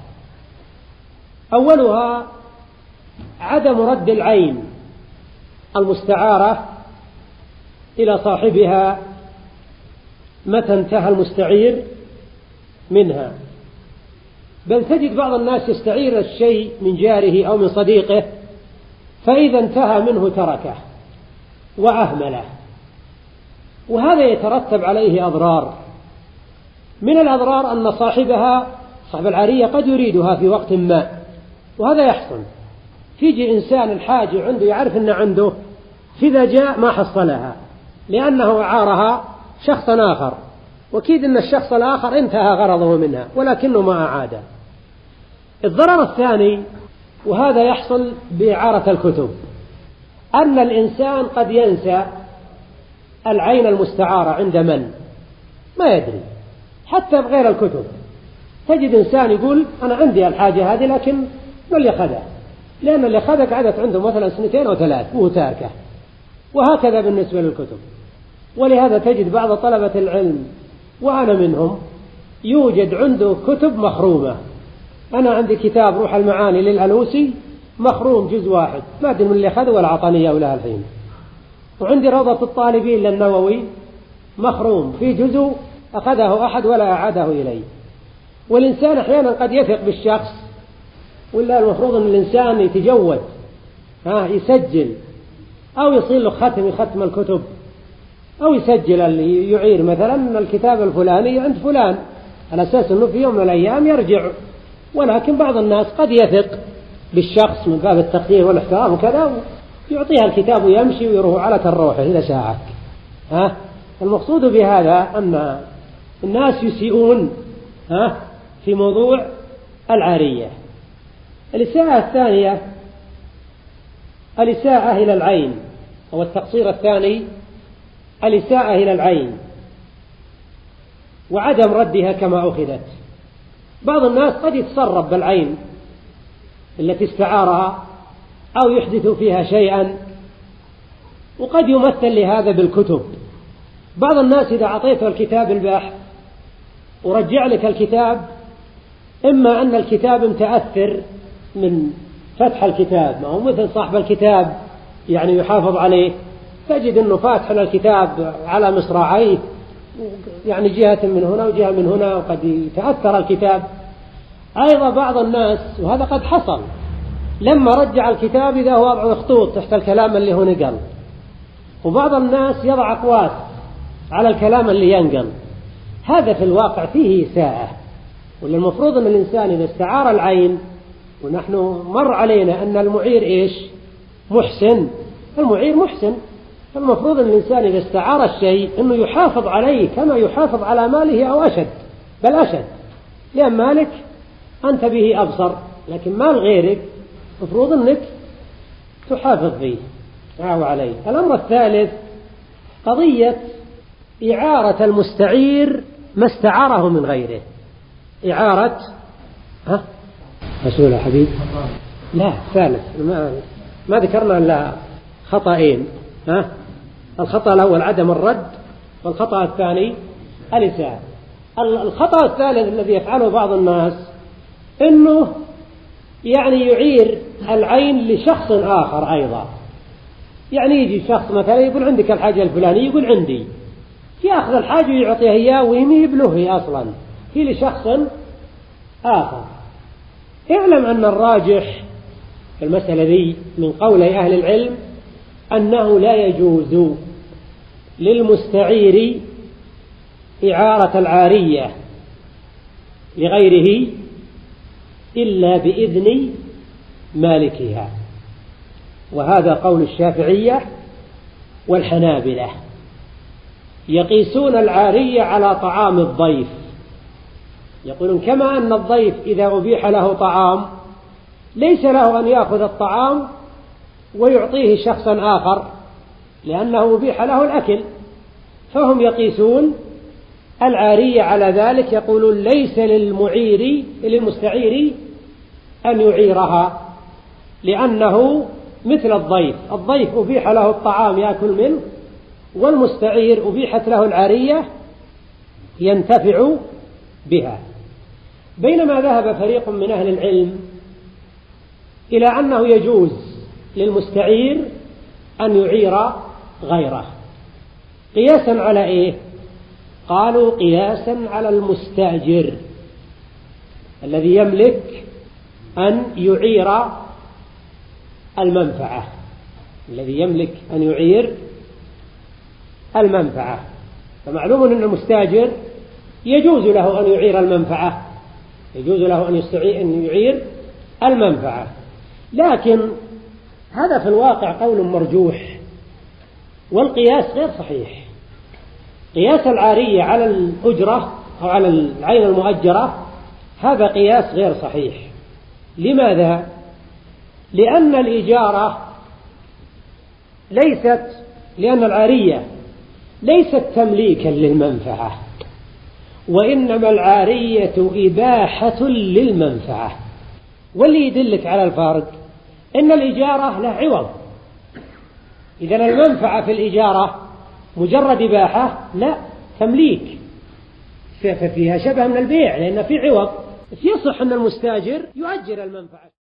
أولها عدم رد العين المستعارة إلى صاحبها متى انتهى المستعير منها، بل تجد بعض الناس يستعير الشيء من جاره أو من صديقه فإذا انتهى منه تركه وأهمله، وهذا يترتب عليه أضرار. من الأضرار أن صاحبها صاحب العارية قد يريدها في وقت ما، وهذا يحصل، فيجي إنسان الحاجة عنده يعرف أن عنده، فإذا جاء ما حصلها لأنه أعارها شخصا آخر، وكيد أن الشخص الآخر انتهى غرضه منها ولكنه ما أعاد. الضرر الثاني، وهذا يحصل بإعارة الكتب، أن الإنسان قد ينسى العين المستعارة عند من ما يدري، حتى بغير الكتب. تجد إنسان يقول أنا عندي الحاجة هذه لكن ما اللي أخذها، لأن اللي أخذها قعدت عنده مثلا سنتين أو ثلاث وهو تاركه. وهكذا بالنسبة للكتب. ولهذا تجد بعض طلبة العلم وأنا منهم يوجد عنده كتب مخرومة. أنا عندي كتاب روح المعاني للألوسي مخروم جزء واحد، ما أدري من اللي أخذه ولا عطاني ولا الحين. وعندي روضة الطالبين للنووي مخروم في جزء أخذه أحد ولا أعاده إليه. والإنسان أحيانا قد يثق بالشخص، ولا المفروض أن الإنسان يتجود ها يسجل أو يصير له ختم يختم الكتب، أو يسجل اللي يعير مثلا الكتاب الفلاني عند فلان على أساس أنه في يوم من الأيام يرجع. ولكن بعض الناس قد يثق بالشخص من باب التقدير والاحترام وكذا يعطيها الكتاب ويمشي ويروح على كالروح إلى ساعات. ها المقصود بهذا أن الناس يسيئون ها في موضوع العارية. الإساءة الثانية الإساءة إلى العين، أو التقصير الثاني الإساءة إلى العين وعدم ردها كما أخذت. بعض الناس قد يتصرف بالعين التي استعارها أو يحدث فيها شيئا، وقد يمثل لهذا بالكتب. بعض الناس إذا أعطيته الكتاب الباحث ورجع لك الكتاب، إما أن الكتاب متأثر من فتح الكتاب، ما هو مثل صاحب الكتاب يعني يحافظ عليه، تجد أنه فاتح الكتاب على مصراعيه يعني جهة من هنا وجهة من هنا، وقد يتأثر الكتاب. أيضا بعض الناس، وهذا قد حصل، لما رجع الكتاب إذا هو وضع خطوط تحت الكلام اللي هو نقل، وبعض الناس يضع أقواس على الكلام اللي ينقل. هذا في الواقع فيه إساءة. والمفروض أن الإنسان إذا استعار العين، ونحن مر علينا أن المعير إيش محسن، المعير محسن، المفروض أن الإنسان إذا استعار الشيء أنه يحافظ عليه كما يحافظ على ماله أو أشد، بل أشد، لأن مالك أنت به أبصر، لكن مال غيرك مفروض أنك تحافظ به أو عليه. الأمر الثالث قضية إعارة المستعير ما استعاره من غيره. إعارة ها رسول حبيب لا ثالث ما, ما ذكرنا إلا خطأين. ها الخطأ الأول عدم الرد، والخطأ الثاني الإساءة. الخطأ الثالث الذي يفعله بعض الناس إنه يعني يعير العين لشخص آخر أيضا. يعني يجي شخص مثلا يقول عندك الحاجة الفلانية، يقول عندي، يأخذ الحاجة ويعطيها إياه ويمي بله أصلا هي لشخص آخر. اعلم أن الراجح في المسألة دي من قول أهل العلم أنه لا يجوز للمستعير إعارة العارية لغيره إلا بإذن مالكها، وهذا قول الشافعية والحنابلة. يقيسون العارية على طعام الضيف، يقولون كما أن الضيف إذا أبيح له طعام ليس له أن يأخذ الطعام ويعطيه شخصا آخر لأنه أبيح له الأكل، فهم يقيسون العارية على ذلك، يقولون ليس للمعير للمستعير أن يعيرها لأنه مثل الضيف، الضيف أبيح له الطعام يأكل منه، والمستعير أبيحت له العارية ينتفع بها. بينما ذهب فريق من أهل العلم إلى أنه يجوز للمستعير أن يعير غيره. قياسا على إيه؟ قالوا قياسا على المستأجر الذي يملك أن يعير المنفعة، الذي يملك أن يعير المنفعة. فمعلوم أن المستأجر يجوز له أن يعير المنفعة، يجوز له أن يعير المنفعة، لكن هذا في الواقع قول مرجوح، والقياس غير صحيح. قياس العارية على الأجرة أو على العين المؤجرة هذا قياس غير صحيح. لماذا؟ لأن الإجارة ليست، لأن العارية ليست تمليكا للمنفعة، وإنما العارية إباحة للمنفعة. واللي يدلك على الفارق إن الإجارة له عوض. إذن المنفعة في الإجارة مجرد إباحة؟ لا، تمليك، فيها شبه من البيع لأن في عوض. يصح أن المستاجر يؤجر المنفعة.